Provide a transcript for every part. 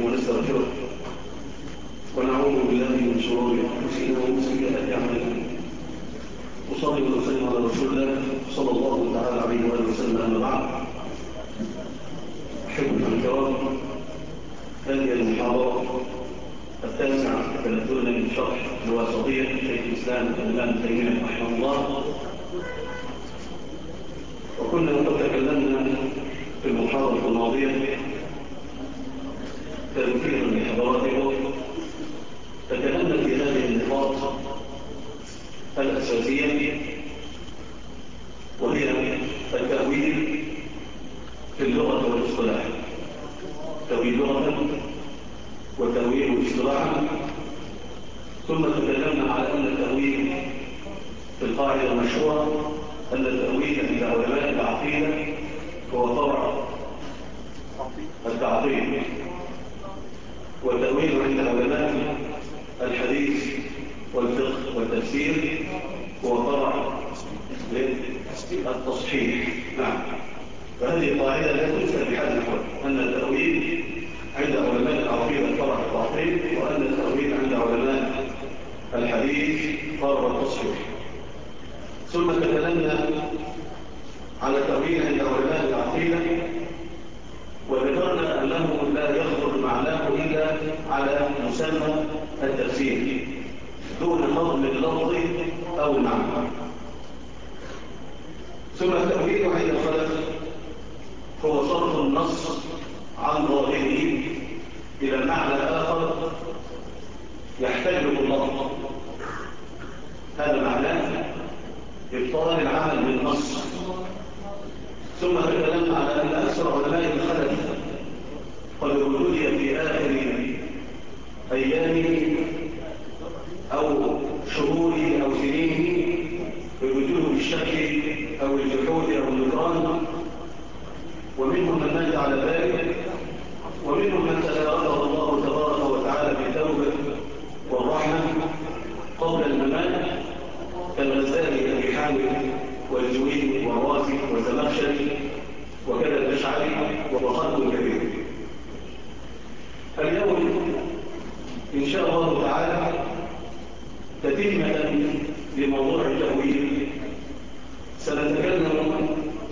ونستغفره ونعوذ بالله من شرور انفسنا ومن سيئات اعمالنا. وصلي وسلم على رسول الله صلى الله تعالى عليه واله وسلم. اما بعد، احبتنا الكرام، هذه المحاضره التاسعه تلتنا من شرح الواسطيه شيخ الاسلام ابن تيميه رحمه الله. وكنا قد تكلمنا في المحاضره الماضيه تذكيرا لحضراتكم، تكلمنا في هذه النقاط الأساسية، وهي التأويل في اللغة والاصطلاح، تأويل لغة وتأويل اصطلاحا. ثم تكلمنا على أن التأويل في القاعدة المشهورة أن التأويل عند علماء العقيدة هو فرع التعطيل، والتأويل عند علماء الحديث والفقه والتفسير هو فرع التصحيح. نعم، فهذه القاعدة لا تنسى بحال نحو أن التأويل عند علماء العقيدة فرع التعطيل، وأن التأويل عند علماء الحديث فرع التصحيح. ثم تكلمنا على التأويل عند علماء العقيدة، وذكرنا أنه لا يخرج معناه إلا على مسمى التفسير دون فضل اللفظ أو المعنى. ثم التأويل عند الخلف هو صرف النص عن ظاهره إلى معنى آخر يحتمل اللفظ، هذا معناه إبطال العمل بالنص. ثم تكلمنا على أن أكثر علماء الخلف قد ابتلي في آخر أيامه أو شهوره أو سنينه بوجوه الشك أو الجحود أو النكران، ومنهم من مات على ذلك، ومنهم من تداركه الله تبارك وتعالى بالتوبة والرحمة قبل الممات، كالغزالي أبي حامد والجويني والرازي والزمخشري وكذا الأشعري وخلق كبير. اليوم إن شاء الله تعالى تتمة لموضوع التأويل سنتكلم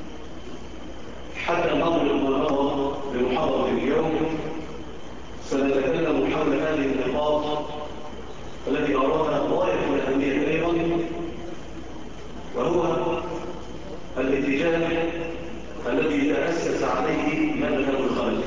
حتى نضرب ما مضى بمحاضرة اليوم. سنتكلم حول هذه النقاط التي أراها غاية الأهمية أيضا، وهو الاتجاه الذي تأسس عليه مذهب الخلف.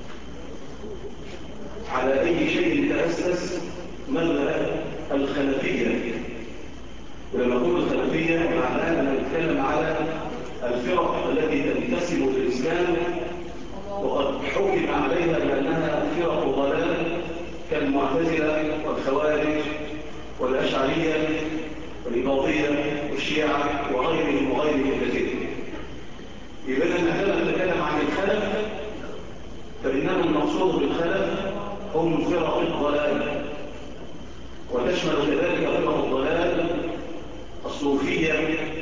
على أي شيء تأسس مذهب الخلفية؟ ولما نقول الخلفية معناه أن نتكلم على الفرق التي تنتسب للإسلام وقد حكم عليها بأنها فرق ضلال، كالمعتزلة والخوارج والأشعرية والإباضية والشيعة وغيرهم وغيرهم كثير. إذا عندما نتكلم عن الخلف فإنه المقصود بالخلف هم فرق الضلال، وتشمل كذلك فرق الضلال الصوفية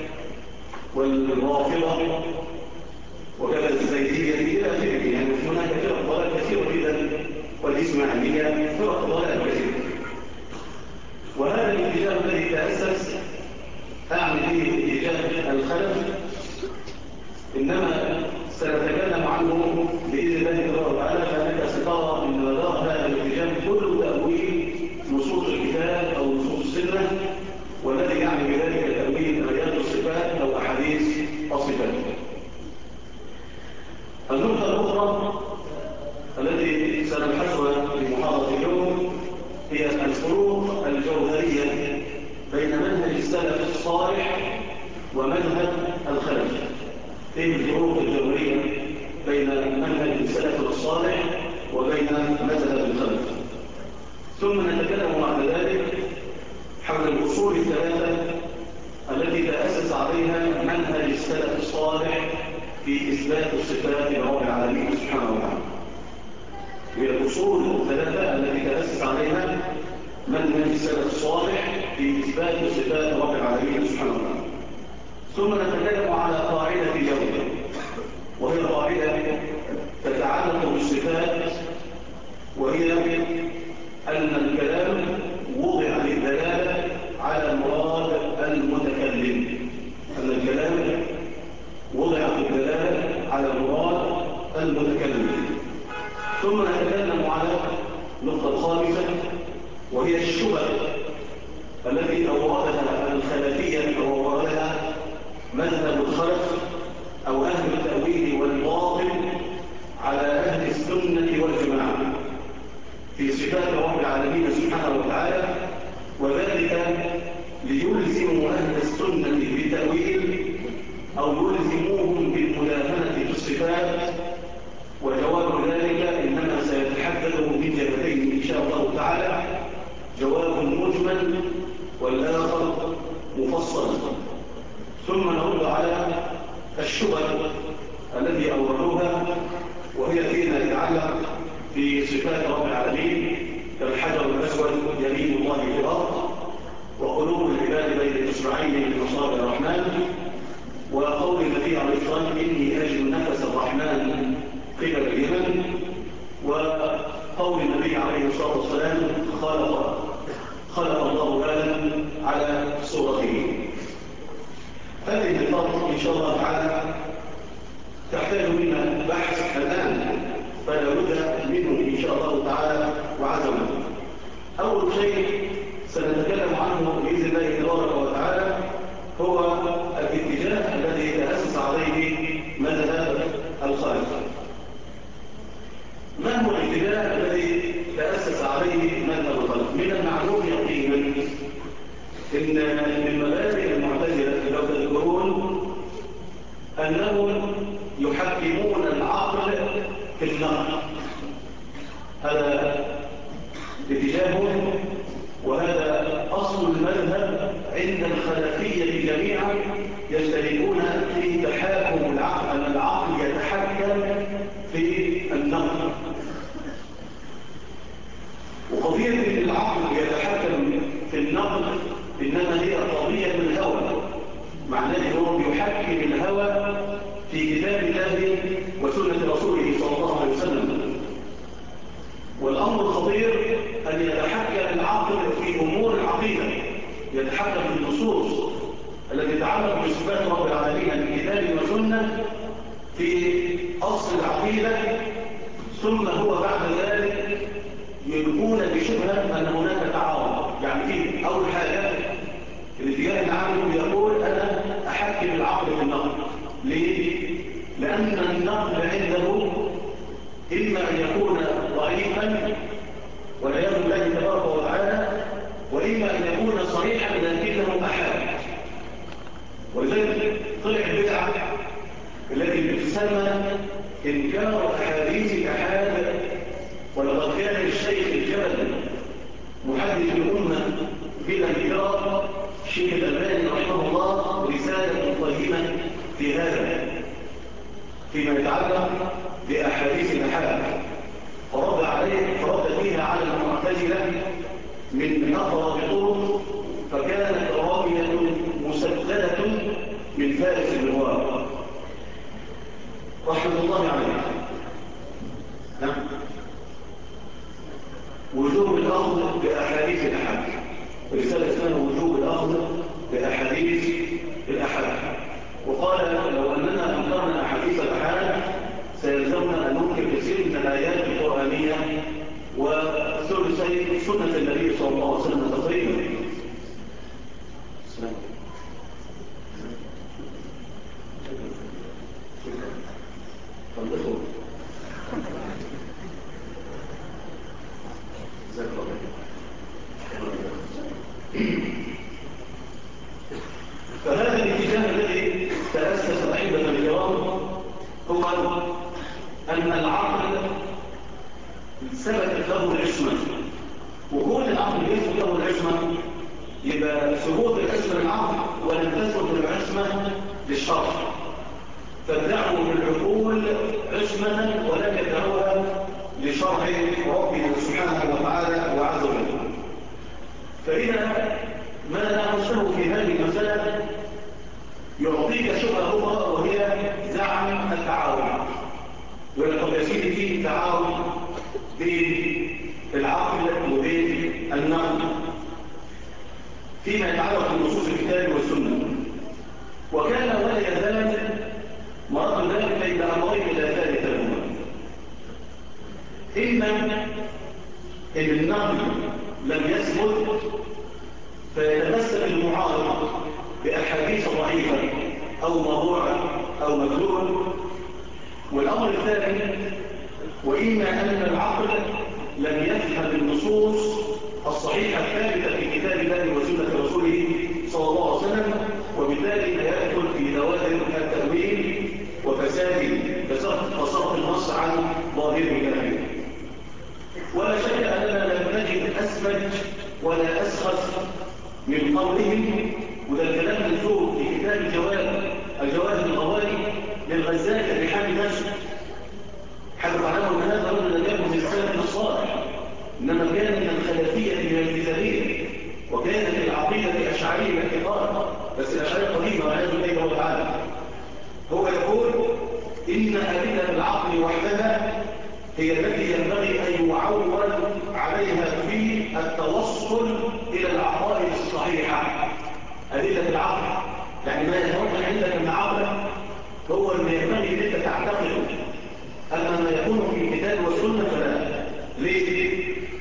والرافضة وكذا الزيدية إلى آخره. يعني هناك فرق ضلال كثيرة جدا، والإسماعيلية فرق ضلال كثيرة. وهذا الاتجاه الذي تأسس أعني فيه اتجاه الخلف، إنما سنتكلم عنه بإذن الله تبارك وتعالى، فأنك سترى أن مدار هذا الاتجاه كله تأويل نصوص الكتاب أو نصوص السنة، والذي يعني بذلك تأويل آيات الصفات أو أحاديث الصفات. النقطة الأخرى التي سنبحثها في محاضرة اليوم هي الفروق الجوهرية بين منهج السلف الصالح ومنهج الخلف. ايه الفروق الجوهرية بين منهج السلف الصالح وبين مذهب الخلف؟ ثم نتكلم بعد ذلك حول الأصول الثلاثة التي تأسس عليها منهج السلف الصالح في إثبات الصفات لرب العالمين سبحانه وتعالى. هي الأصول الثلاثة التي تأسس عليها منهج السلف الصالح في إثبات صفات رب العالمين سبحانه وتعالى. ثم نتكلم على قاعدة اليوم، وهي قاعدة تتعلق بالصفات، وهي ثم نتكلم على النقطة الخامسة وهي الشبه التي أوردها الخلفية أو أوردها مذهب الخلف أو أهل التأويل والباطل على أهل السنة والجماعة في صفات رب العالمين سبحانه وتعالى، وذلك ليلزموا أهل السنة بالتأويل أو يلزموهم بالمداهنة في الصفات. وجواب ذلك إنما سيتحدث من جهتين إن شاء الله تعالى، جواب مجمل والآخر مفصل، ثم نرد على الشبه التي أوردوها وهي فيما يتعلق في صفات رب العالمين كالحجر الأسود يمين الله في الأرض، وقلوب العباد بين إصبعين من أصابع الرحمن، وقول النبي عليه الصلاة والسلام إني أجد نفس الرحمن قبل اليمن، وقول النبي عليه الصلاة والسلام خلق الله آدم على صورته. هذه النقاط إن شاء الله تعالى تحتاج منا بحث الآن، فلا بد منه إن شاء الله تعالى وعزمه. أول شيء سنتكلم عنه بإذن الله تبارك وتعالى هو الاتجاه الذي تأسس عليه مذهب الخلف. ما هو الاتجاه الذي تأسس عليه مذهب الخلف؟ من المعلوم يقينا إن المبادئ المعتزلة لو تذكرون أنهم يحكمون العقل في النقل، هذا اتجاههم وهذا أصل المذهب عند الخلفية جميعا، يشتركون في تحاكم العقل، أن العقل يتحكم في النقل. وقضية أن العقل يتحكم في النقل إنما هي قضية الهوى، معناه أنه يحكم الهوى في كتاب الله وسنة رسوله صلى الله عليه وسلم. والأمر الخطير أن يتحكم العقل في أمور العقيدة، يتحكم في النصوص التي تتعلق بصفات رب العالمين من كتاب وسنة في أصل العقيدة، ثم هو بعد ذلك يلقون بشبهة أن هناك تعارض. يعني في أول حاجة الاتجاه العام يقول أنا أحكم العقل في النقل. ليه؟ لأن النقل عنده إما أن يكون ضعيفا والعياذ بالله تبارك وتعالى، وإما أن يكون صريحا لكنه أحاد. ولذلك طلع البدعة التي تسمى إنكار أحاديث الأحاد. ولقد كان للشيخ الجبل محدث الأمة بلا انكار شيخ الألباني رحمه الله رسالة قيمة في هذا فيما يتعلق بأحاديث الأحاد، فرد فيها على المعتزلة من أقرب طرق، فكانت رامية مسددة من فارس النوار رحمة الله عليه. نعم. وجوب الأخذ بأحاديث الأحاد، رسالة اسمها وجوب الأخذ بأحاديث الأحاد. وقال لو أننا أنكرنا أحاديث الأحاد سيلزمنا أن ننكر كثير من الآيات القرآنية وثلثي سنة النبي صلى الله عليه وسلم تقريبا. فهذا الاتجاه الذي تأسس أحبة الكرام هو أن العقل ثبتت له العصمة، وكون العقل يثبت له العصمة يبقى ثبوت العصمة للعقل ولم تثبت العصمة للشرع، فادعوا للعقول عصمة ولم يدعوها لشرع ربنا سبحانه وتعالى وعز وجل. فإذا ما نعرفه في هذه المسألة يعطيك شبهة أخرى وهي زعم التعارض. ولقد يسير فيه تعارض بين العقل وبين النقل فيما يتعلق بنصوص الكتاب والسنة، وكان ولا يزال مرض ذلك بين أمرين لا ثالث لهما. إما إن النقل لم يثبت فيتمثل المعارض بأحاديث ضعيفة أو موضوعة أو مكذوبة. والأمر الثاني وإما أن العقل لم يفهم النصوص الصحيحة الثابتة في كتاب الله وسنة رسوله صلى الله عليه وسلم، وبالتالي يدخل في دوائر التأويل وفساد فصرف النص عن ظاهر كلامه. ولا شك أننا لم نجد أسمج ولا أسخف من قولهم، وده الكلام مكتوب في كتاب الجواب الغوالي للغزالي الرحامي نفسه. حدث عنه أن هذا الرجل لم يكن من السلف الصالح، إنما كان من الخلفية من الكتابية، وكانت العقيدة أشعرية باعتقاد، بس الأشعرية قديمة والعياذ بالله تعالى. هو يقول إن أدلة العقل وحدها هي التي ينبغي أن يعول عليها في التوصل إلى العقائد الصحيحة. أدلة العقل يعني ما يتوقع عندك من عقل هو اللي ينبغي أن أنت تعتقده، أما ما يكون في الكتاب والسنة فلا. ليه؟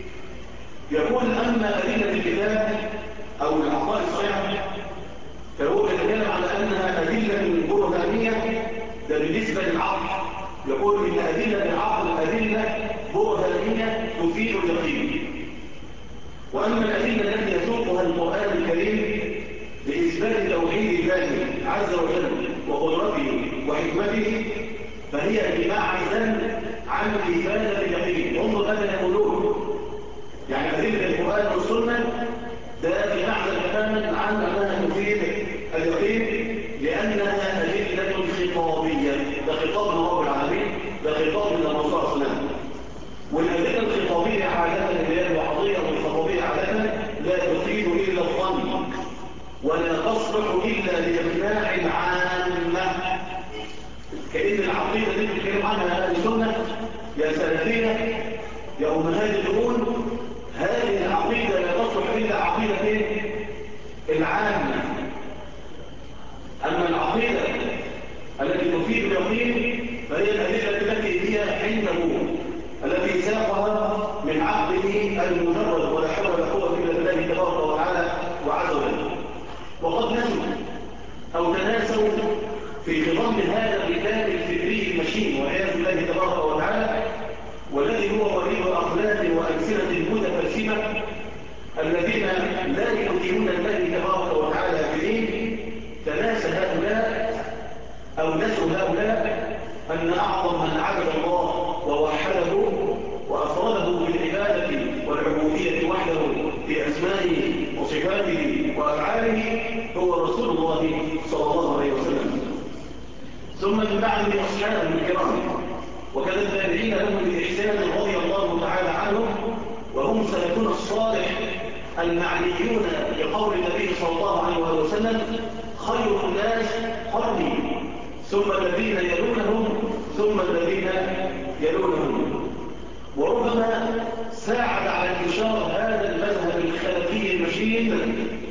يقول أما أدلة الكتاب أو العقائد الصحيحة فهو يتكلم على أنها أدلة برهانية، ده بالنسبة للعقل. يقول إن أدلة العقل أدلة برهانية تفيد اليقين. وأما الأدلة التي يسوقها القرآن الكريم لإثبات توحيد الله عز وجل وقدرته وحكمته فهي بمعزل عن إفادة اليقين. انظر ماذا يقولون، يعني أدلة القرآن والسنة ده بمعزل تماما عن أنها تفيد اليقين، لأنها أدلة خطابية. ده خطاب من رب العالمين، ده خطاب من الرسول صلى الله عليه وسلم. والأدلة الخطابية عادة اللي هي الوحظية والخطابية عادة لا تفيد إلا الظن، ولا تصلح إلا لإقناع العامة. كأن العقيدة اللي بتتكلم عنها أهل السنة يا سلفية يا أمهات الدين، هذه العقيدة لا تصلح إلا عقيدة العامة. أما العقيدة التي تفيد اليقين فهي الأدلة التي هي عنده، التي ساقها من عقله المجرد، ولا حول ولا قوة إلا بالله تبارك وتعالى وعز وجل. وقد نسوا أو تناسوا في خضم هذا الكتاب الفكري المشين والعياذ بالله تبارك وتعالى، والذي هو وليد أقلام وأمثلة متفلسفة الذين لا يؤمنون الله تبارك وتعالى بدين. تناسى هؤلاء أو نسوا هؤلاء أن أعظم من عبد الله ووحده وأفرده بالعبادة والعبودية وحده في أسمائه وصفاته وأفعاله هو رسول الله صلى الله عليه وسلم. ثم من بعده أصحابه الكرام وكان التابعين لهم بإحسان رضي الله تعالى عنهم، وهم سلفنا الصالح المعنيون بقول النبي صلى الله عليه وسلم خير الناس قرني ثم الذين يلونهم ثم الذين يلونهم. وربما ساعد على انتشار هذا المذهب الخلفي المشين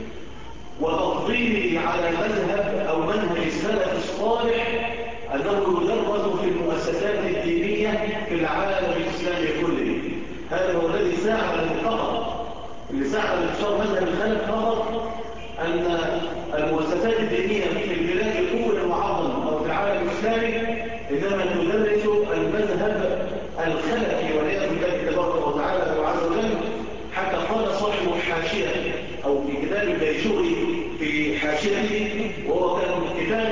وتفضيله على مذهب أو منهج السلف الصالح أنه يدرس في المؤسسات الدينية في العالم الإسلامي كله. هذا هو الذي ساعد فقط، اللي ساعد انتشار مذهب الخلف فقط، أن المؤسسات الدينية في البلاد الأولى المعظمة أو في العالم الإسلامي إنما تدرس المذهب الخلفي والعياذ بالله تبارك وتعالى وعز وجل. حتى قال صاحب الحاشية أو في كتاب البيشوري في حاشيته، وهو كان كتاب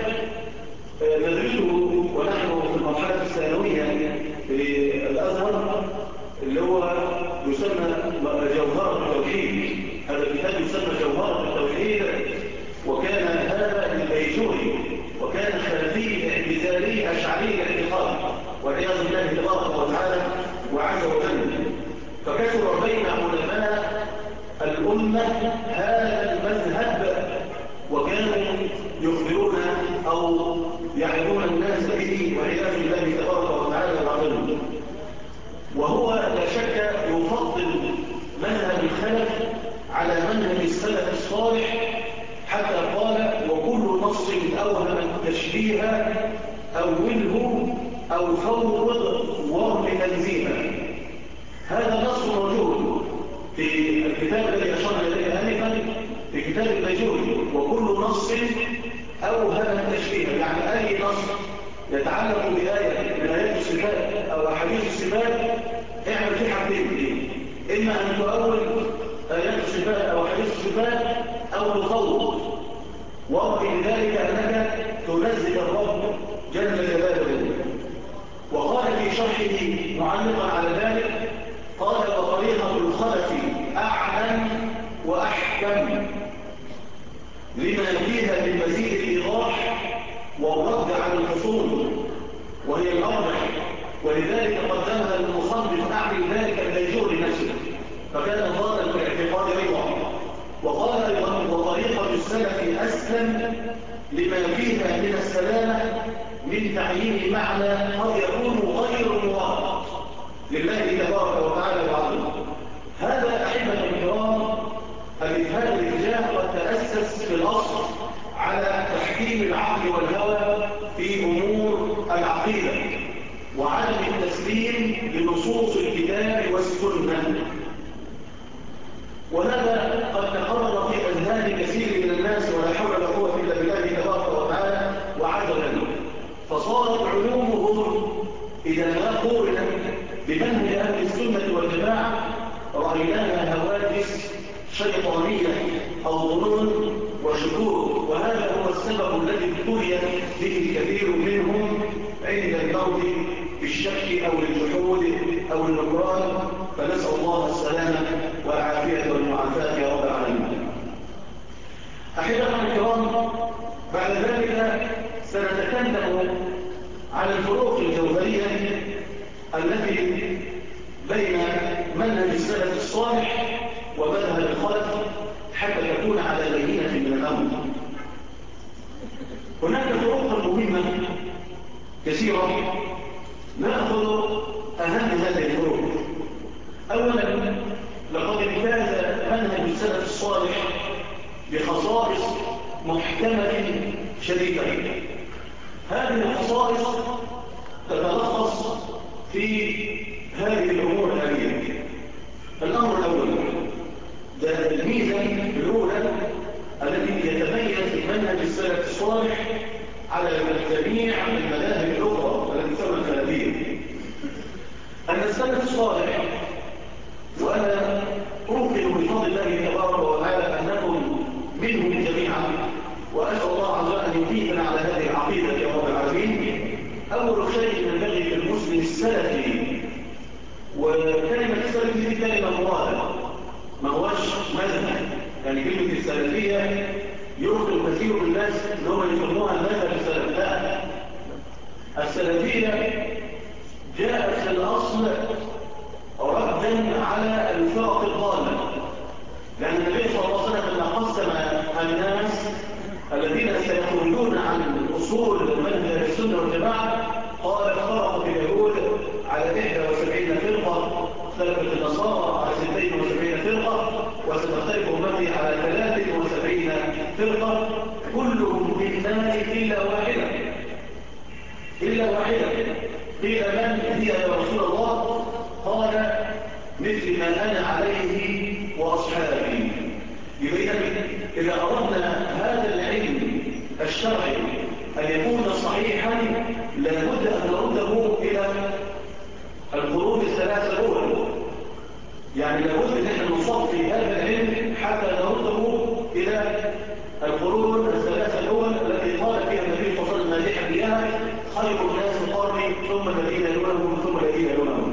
ندرسه ونحن في المرحلة الثانوية في الأزهر اللي هو يسمى جوهرة التوحيد. هذا الكتاب يسمى جوهرة التوحيد، وكان هذا البيشوري وكان خلفي اعتزالي أشعري الاعتقاد والعياذ بالله تبارك وتعالى وعز وجل. فكثر بين علماء الأمة هذا المذهب، وكانوا يخبرون أو يعلمون الناس به والعياذ بالله تبارك وتعالى وعز وجل. وهو لا شك يفضل منهج الخلف على منهج السلف الصالح، حتى قال وكل نص أوهم التشبيه أوله أو فوض ورم تنزيها. يعني أي نص يتعلق بآية من آيات الصفات أو أحاديث الصفات اعمل فيه حاجتين، إما أن تؤول آيات الصفات أو أحاديث الصفات أو تفوض، وارضي بذلك أنك تنزل الرب جل جلاله. وقال في شرحه معلقا على ذلك، قال وطريقة الخلف أعلم وأحكم لما فيها من مزيد الإيضاح والرد على الخصوم، وهي الأرجح، ولذلك قدمها المصنف أعلي ذلك البيجور لنفسه، فكان ضالا في الاعتقاد أيضا. وقال أيضا وطريقة السلف أسلم لما فيها من السلامة من تعيين معنى قد يكون غير موافق لله تبارك وتعالى وعظمه. هذا أحبة الكرام هذا الاتجاه قد تأسس في الأصل على تحكيم العقل والهوى في أمور العقيدة وعدم التسليم لنصوص الكتاب والسنة، وهذا قد تقرر في أذهان كثير من الناس ولا حول ولا قوة إلا بالله تبارك وتعالى وعز وجل، فصارت علومهم إذا ما قورنت بمنهج أهل السنة والجماعة رأيناها هواجس شيطانية أو ظنون وشكوك، وهذا هو السبب الذي ابتلي به الكثير منهم عند الموت بالشك أو الجحود أو النكران، فنسأل الله السلامة والعافية والمعافاة يا رب العالمين. أحبة الكرام، بعد ذلك سنتكلم على الفروق الجوهرية التي بين منهج السلف الصالح ومذهب الخلف حتى تكون على بينة من الأمر. هناك فروق مهمة كثيرة، نأخذ أهم هذه الفروق. أولا، لقد امتاز منهج السلف الصالح بخصائص محكمة شديدة. هذه الخصائص تتلخص في هذه الأمور الآتية. الأمر الأول، ده الميزة الأولى التي يتميز منهج السلف الصالح على جميع المذاهب الأخرى التي تسمى الخلافية، أن السلف الصالح، وأنا أوقن بفضل الله تبارك وتعالى أنكم منهم جميعا، وأسأل الله عز وجل أن يثيبنا على هذه العقيدة يا رب العالمين. أول شيء ينبغي للمسلم السلفي، وكلمة السلفي دي كلمة مرادة، ما هوش مذهب، يعني كلمة السلفية يخطئ كثير من الناس انهم يسموها المذهب السلفي. لا، السلفية جاءت في الأصل ردا على الفرق الضالة، لأن النبي صلى الله عليه وسلم لما قسم الناس الذين سيخرجون عن أصول منهج السنة والجماعة قال افترقت اليهود على 71 فرقة، اختلفت النصارى على 72 فرقة، وستختلف أمتي على 73 فرقة، كلهم في النار إلا واحدة. إلا واحدة. قيل من هي يا رسول الله؟ قال مثل ما أنا عليه وأصحابي. إذا أردنا هذا العلم الشرعي أن يكون صحيحا لابد أن نرده إلى القرون الثلاثة الأولى، يعني لابد أن احنا نصفي هذا العلم حتى نرده إلى القرون الثلاثة الأولى التي قال فيها النبي صلى الله عليه وسلم مالحا إياها خير الناس قرني ثم الذين يلونهم ثم الذين يلونهم.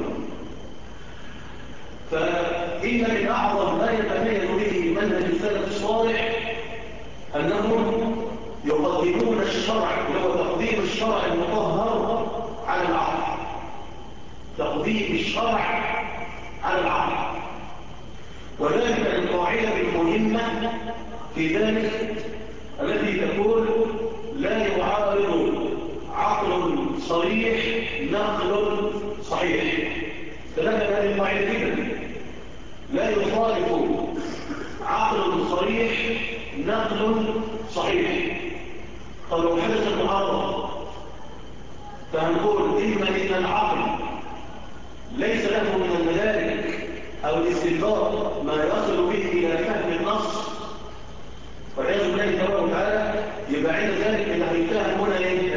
فإن من أعظم ما يتميز به منهج السلف الصالح أنهم يقدمون الشرع، وهو تقديم الشرع المطهر على العقل. تقديم الشرع على العقل، وذلك القاعدة المهمة في ذلك التي تقول لا يعارض عقل صريح نقل صحيح. فلك هذه القاعدة جدا، لا يخالف عقل صريح نقل صحيح. فلو حدث المعارضة فهنقول إما إن العقل ليس له من المدارك أو الاستنباط ما يصل به إلى فهم النص والعياذ بالله تبارك وتعالى، يبقى عند ذلك اللي هيفهم هنا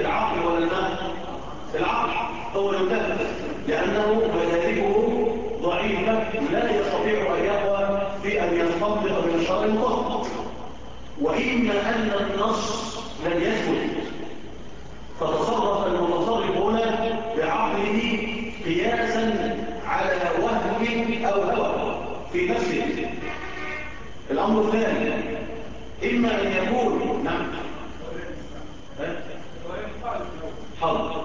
في أن ينطبق من الشرع المطبق، وإما أن النص لم يثبت فتصرف المتصرف هنا بعقله قياسا على وهم أو هوى في نفسه. الأمر الثاني إما أن يكون نعم حظ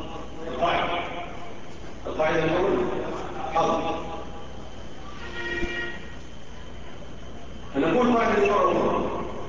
القاعدة الأولى حظ. فنقول قاعدة مرة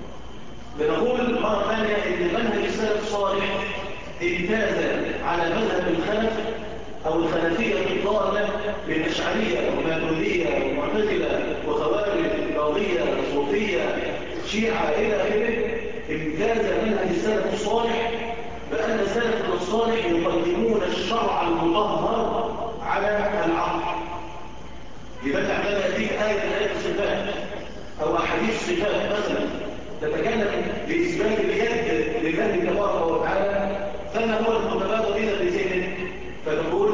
بنقول مرة ثانية إن منهج السلف الصالح امتاز على مذهب الخلف أو الخلفية الضالة بالأشعرية والماتريدية والمعتزلة وخوارج الباطنية الصوفية شيعة إلى آخره. امتاز منهج السلف الصالح بأن السلف الصالح يقدمون الشرع المطهر على العقل. لماذا عندما يأتيك آية من آيات الصفات أو أحاديث الصفات مثلا تتكلم بإثبات اليد لله تبارك وتعالى، فما هو المتبادر إلى بذهنك؟ فتقول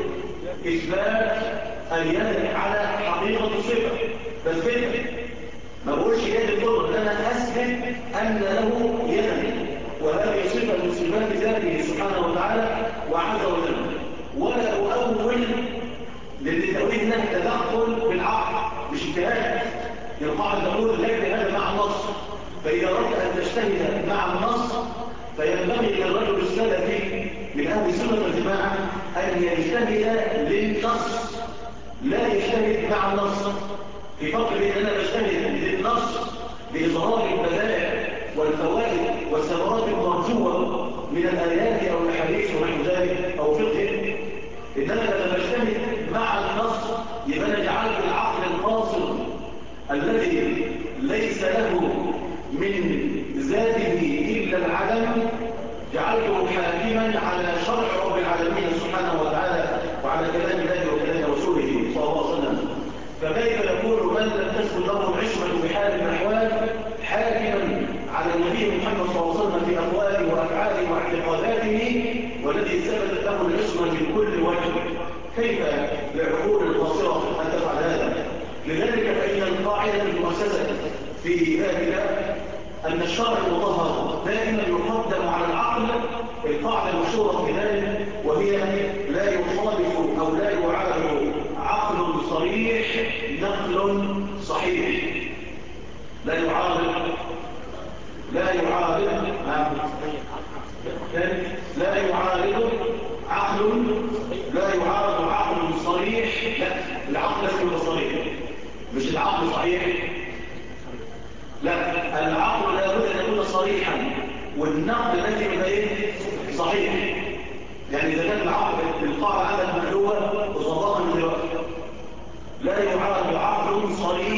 إثبات اليد على حقيقة الصفة، تثبتها. ما بقولش يد القدرة، أنا أثبت أن له يدا، وهذه صفة من صفات ذاته سبحانه وتعالى وعز وجل، ولا أؤول للتأويل له تدخل بالعقل مش اجتهاد. القاعدة تقول لك هذا مع النص، فإذا أردت أن تجتهد مع النص فينبغي للرجل السلفي من أهل السنة والجماعة أن يجتهد للنص لا يجتهد مع النص. في فرق بين أن أنا بجتهد للنص لإظهار البدائع والفوائد والثمرات المرجوة من الآيات أو الأحاديث ونحو ذلك أو فقه، إنما لما بجتهد مع النص يبقى أنا جعلت العقل الفاصل الذي ليس له من ذاته إلا العدم جعلته حاكما على شرع رب العالمين سبحانه وتعالى وعلى كلام الله وكلام رسوله صلى الله عليه وسلم. فكيف يكون من لم تثبت له العصمة بحال من الأحوال حاكما على النبي محمد صلى الله عليه وسلم في أقواله وأفعاله واعتقاداته والذي ثبتت له العصمة من كل وجه؟ كيف للعقول القاصرة أن تفعل هذا؟ لذلك فإن القاعدة المؤسسة في ذلك أن الشرع المطهر دائما يقدم على العقل. القاعدة المشهورة في ذلك وهي لا يخالف أو لا يعارض عقل صريح نقل صحيح. لا يعارض لا يعارض عقل صريح. لا، العقل لازم يبقى صريح، مش العقل صحيح. لا، العقل لابد ان يكون صريحا والنقل لازم يبقى صحيح. يعني اذا كان العقل القاعده عندك مقلوبه وظبطها من دلوقتي، لا يعارض عقل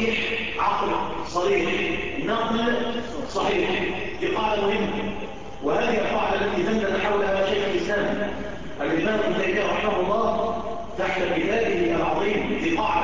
صريح نقل صحيح. دي قاعده مهمه، وهذه القاعده التي دندن حولها شيخ الاسلام الامام ابن تيميه رحمه الله تحت كتابه العظيم.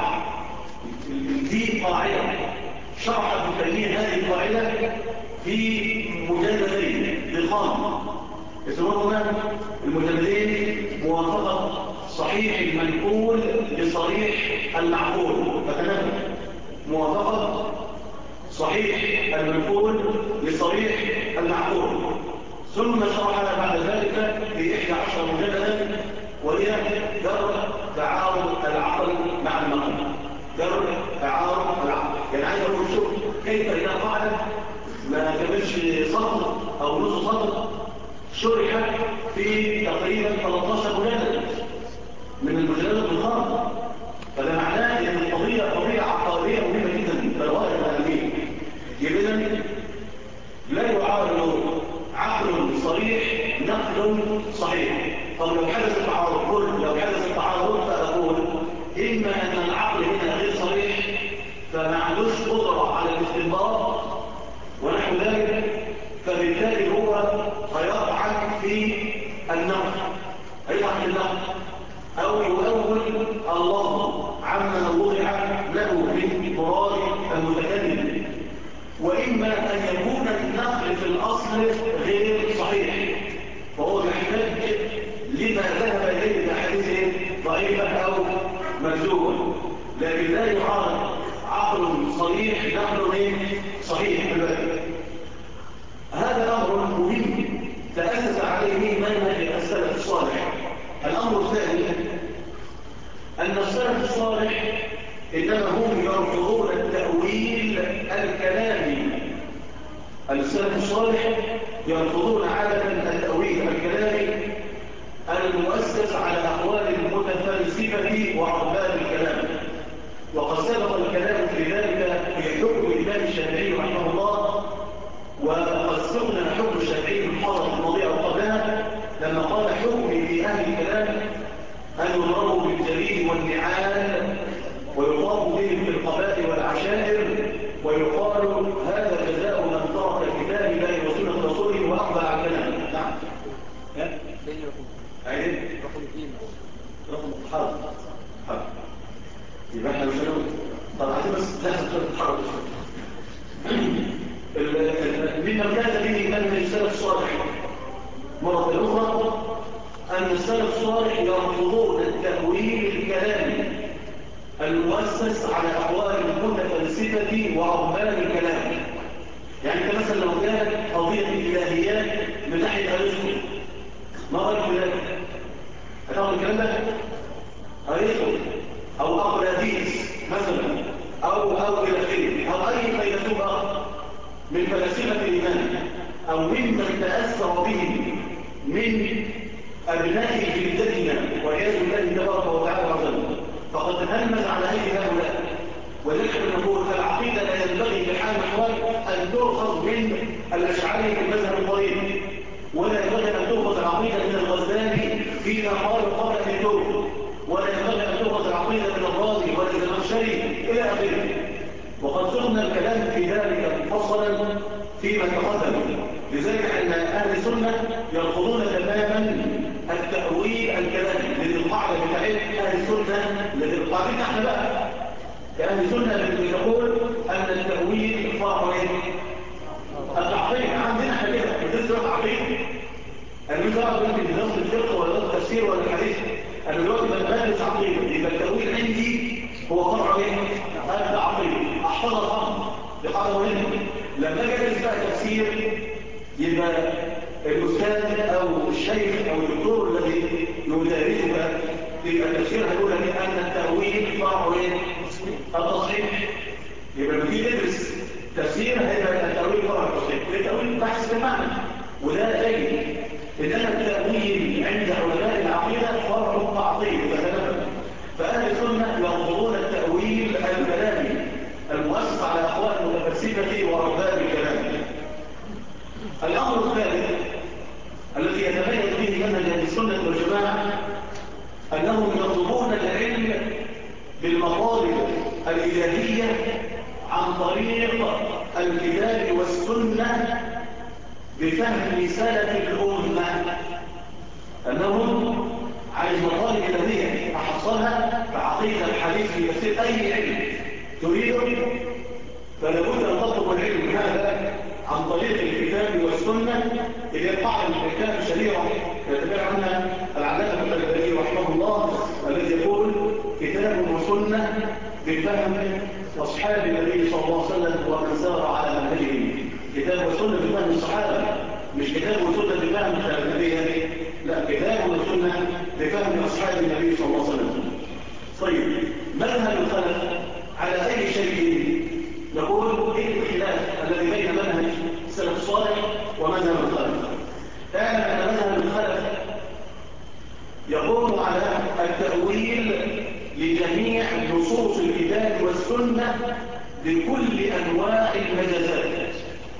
دي قاعده شرح ابن تيميه هذه القاعده في مجلدين ضخام اسمهما المجلدين موافقه صحيح المنقول لصريح المعقول. فتنبه، موافقه صحيح المنقول لصريح المعقول. ثم شرحنا بعد ذلك في 11 مجلدا وهي درء تعارض العقل مع النقل. درء تعارض العقل، يعني عايز اقول شوف كيف اذا قاعده ما كملش سطر او نص سطر شرحت في تقريبا 13 مجلد من المجلدات الضخمه. فده معناه ان القضيه قضيه عقليه مهمه جدا للغايه الاهميه. اذا لا يعارض عقل صريح نقل صحيح. طب لو حدث التعارض فأقول إما أن العقل هنا غير صريح فما عندوش قدرة على الاستنباط ونحو ذلك، فبالتالي هو هيطعن في النقل، أو يؤول الله عما وضع له من مراد المتكلم. وإما أن يكون النقل في الأصل غير صحيح فهو يحتاج لما ذهب إليه بأحاديث ضعيفة أو مكذوبة، لكن لا يعارض عقل صريح نقل صحيح بالبدء. هذا أمر مهم تأسس عليه منهج السلف الصالح. الأمر الثاني أن السلف الصالح إنما هم يرفضون التأويل الكلامي. السلف الصالح يرفضون عادة التأويل الكلامي المؤسس على أقوال المتفلسفة وأرباب الكلام. وقد سبق الكلام في ذلك في حكم الإمام الشافعي رحمه الله، وقد سقنا حكم الشافعي من حضر المواضيع وقبلها لما قال حكم في أهل الكلام أن يضربوا بالجليد والنعال ويطاف بهم في القبائل والعشائر ويقال هذا جزاء من ترك كتاب الله وسنة رسوله وأقبل على الكلام. نعم. رقم الحرب يبقى احنا مش هنقول طب عايزين بس لحظه الحرب مما كان به منهج السلف الصالح مرة أخرى أن السلف الصالح يرفضون التأويل الكلامي المؤسس على أقوال المتفلسفة وأرباب الكلام. يعني أنت مثلا لو كانت قضية الإلهيات من ناحية أرسطو ما رأيك في ذلك؟ هتعمل الكلام ده؟ أرسطو أو أقلاديس مثلا أو إلى آخره أو أي فيلسوف آخر من فلاسفة الإيمان أو ممن تأثر به من أبناء جلدتنا والعياذ بالله تبارك وتعالى وسلم، فقد تهمز على أيدي هؤلاء. ولكن نقول العقيدة لا ينبغي بحال الأحوال أن تؤخذ من الأشعري في المذهب الضرير، ولا ينبغي أن تؤخذ العقيدة من الغزالي فيما قال قبل الدور، ولا ينبغي أن تؤخذ العقيدة من الرازي ولا الزمخشري إلى آخره. وقد سقنا الكلام في ذلك مفصلا فيما تقدم. لذلك أن أهل السنة يرفضون تماما التأويل الكلامي، لأن القاعدة بتاعت أهل السنة لأن القاعدة احنا بقى كأهل السنة بنقول أن التأويل فرع التعقيد. عندنا احنا كده بتدرس تعقيد المجرد ممكن دراسة الفقه ولا دراسة التفسير ولا الحديث. أنا دلوقتي بدرس عقيدة، يبقى التأويل عندي هو فرع التعقيد. أحفظ الأمر بقدر مهم. لما أجي أدرس بقى تفسير يبقى الأستاذ أو الشيخ أو الدكتور الذي يدرسك في التفسير هيقول لك أن التأويل فرع التصحيح. يبقى لما تيجي تدرس تفسير هيبقى التأويل فرع التصحيح، التأويل بحث في المعنى وده جيد. إنما التأويل عند علماء العقيدة فرع التعطيل فتنبه. فأهل السنة يرفضون التأويل الكلامي المؤسس على أقوال المتفلسفة وأرباب الكلام. الأمر الثالث الذي يتميز به منهج أهل السنة والجماعة أنهم يطلبون العلم بالمطالب الإلهية عن طريق الكتاب والسنة بفهم سلف الأمة. أنهم عايز مطالب إلهية أحصلها كعقيدة الحديث في تفسير أي علم تريده، فلا بد أن تطلب العلم هذا عن طريق الكتاب والسنة اللي يقع الكتاب الشريعة يتبع عنها العلامة الألباني رحمه الله الذي يقول كتاب وسنة بفهم أصحاب النبي صلى الله عليه وسلم ومن سار على منهجهم. كتاب وسنة بفهم الصحابة، مش كتاب وسنة بفهم النبي، لا، كتاب وسنة بفهم أصحاب النبي صلى الله عليه وسلم. طيب مذهب الخلف على أي شيء؟ نقول ايه الخلاف الذي بين منهج السلف الصالح ومذهب الخلف؟ اعلم ان مذهب الخلف يقوم على التأويل لجميع نصوص الكتاب والسنة بكل انواع المجازات.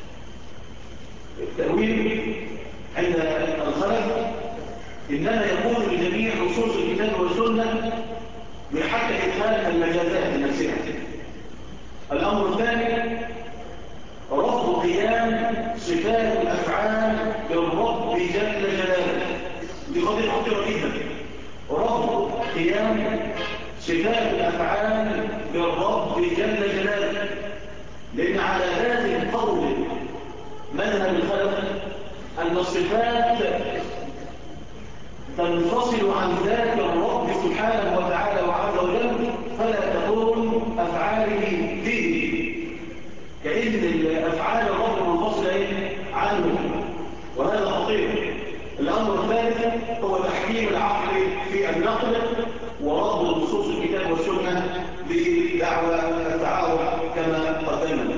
التأويل عند الخلف انما يكون لجميع نصوص الكتاب والسنة بحتى ادخال المجازات نفسها. الأمر الثاني رفض قيام صفات الأفعال بالرب جل جلاله. دي قضية خطيرة جدا. رفض قيام صفات الأفعال بالرب جل جلاله، لأن على لازم قول مذهب الخلف أن الصفات تنفصل عن ذات الرب سبحانه وتعالى وعز وجل، فلا تكون أفعاله إن الأفعال الرب منفصلة عنه، وهذا خطير. الأمر الثالث هو تحكيم العقل في النقل ورد نصوص الكتاب والسنة بدعوى التعارض كما قدمنا.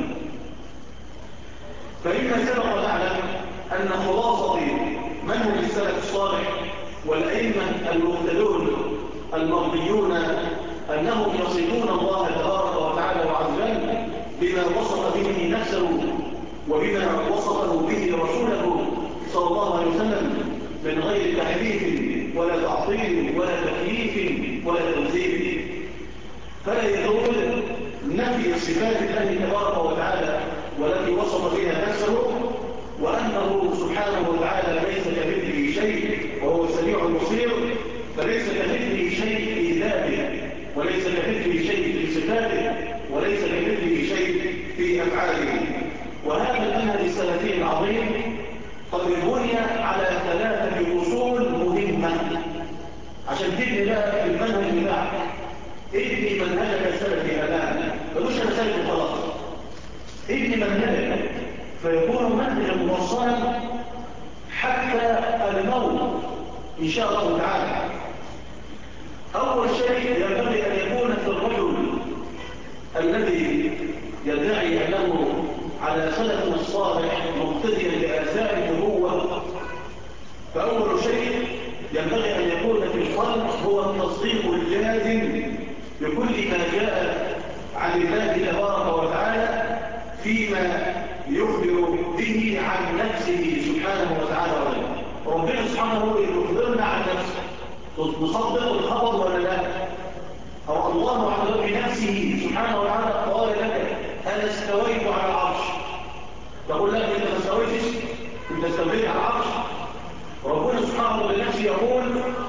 فإن سبق نعلم أن خلاصة منهج السلف الصالح والأئمة المهتدون المرضيون أنهم يصفون الله تبارك وتعالى وعز وجل بما وصف به نفسه وبما وصفه به رسوله صلى الله عليه وسلم من غير تحريف ولا تعطيل ولا تكييف ولا تمثيل. فلا يدخل نفي صفات الله تبارك وتعالى والتي وصف بها نفسه، وأنه سبحانه وتعالى ليس كمثله شيء وهو السميع البصير، فليس كمثله شيء في ذاته، وليس كمثله شيء في صفاته، وليس كمثله شيء في أفعاله. وهذا المنهج السلفي العظيم قد بني على 3 أصول مهمة. عشان تبني بقى المنهج بتاعك، ابني منهجك السلفي الآن، ملوش أنا سلفي خلاص، ابني منهجك فيكون منهجا موصلا حتى الموت إن شاء الله تعالى. أول شيء ينبغي أن يكون في الرجل الذي يدعي أنه على سلف الصالح مقتديا بآثار النبوة، فأول شيء ينبغي أن يكون في القلب هو التصديق الجازم بكل ما جاء عن الله تبارك وتعالى فيما يخبر به عن نفسه سبحانه وتعالى وغيره. ربنا سبحانه يخبرنا عن نفسه، نصدق الخبر ولا لا؟ أو الله عز وجل بنفسه سبحانه وتعالى قال لك أنا استويت على العرش، تقول لك أنت ما استويتش، أنت استويت على العرش. ربنا سبحانه بنفسه يقول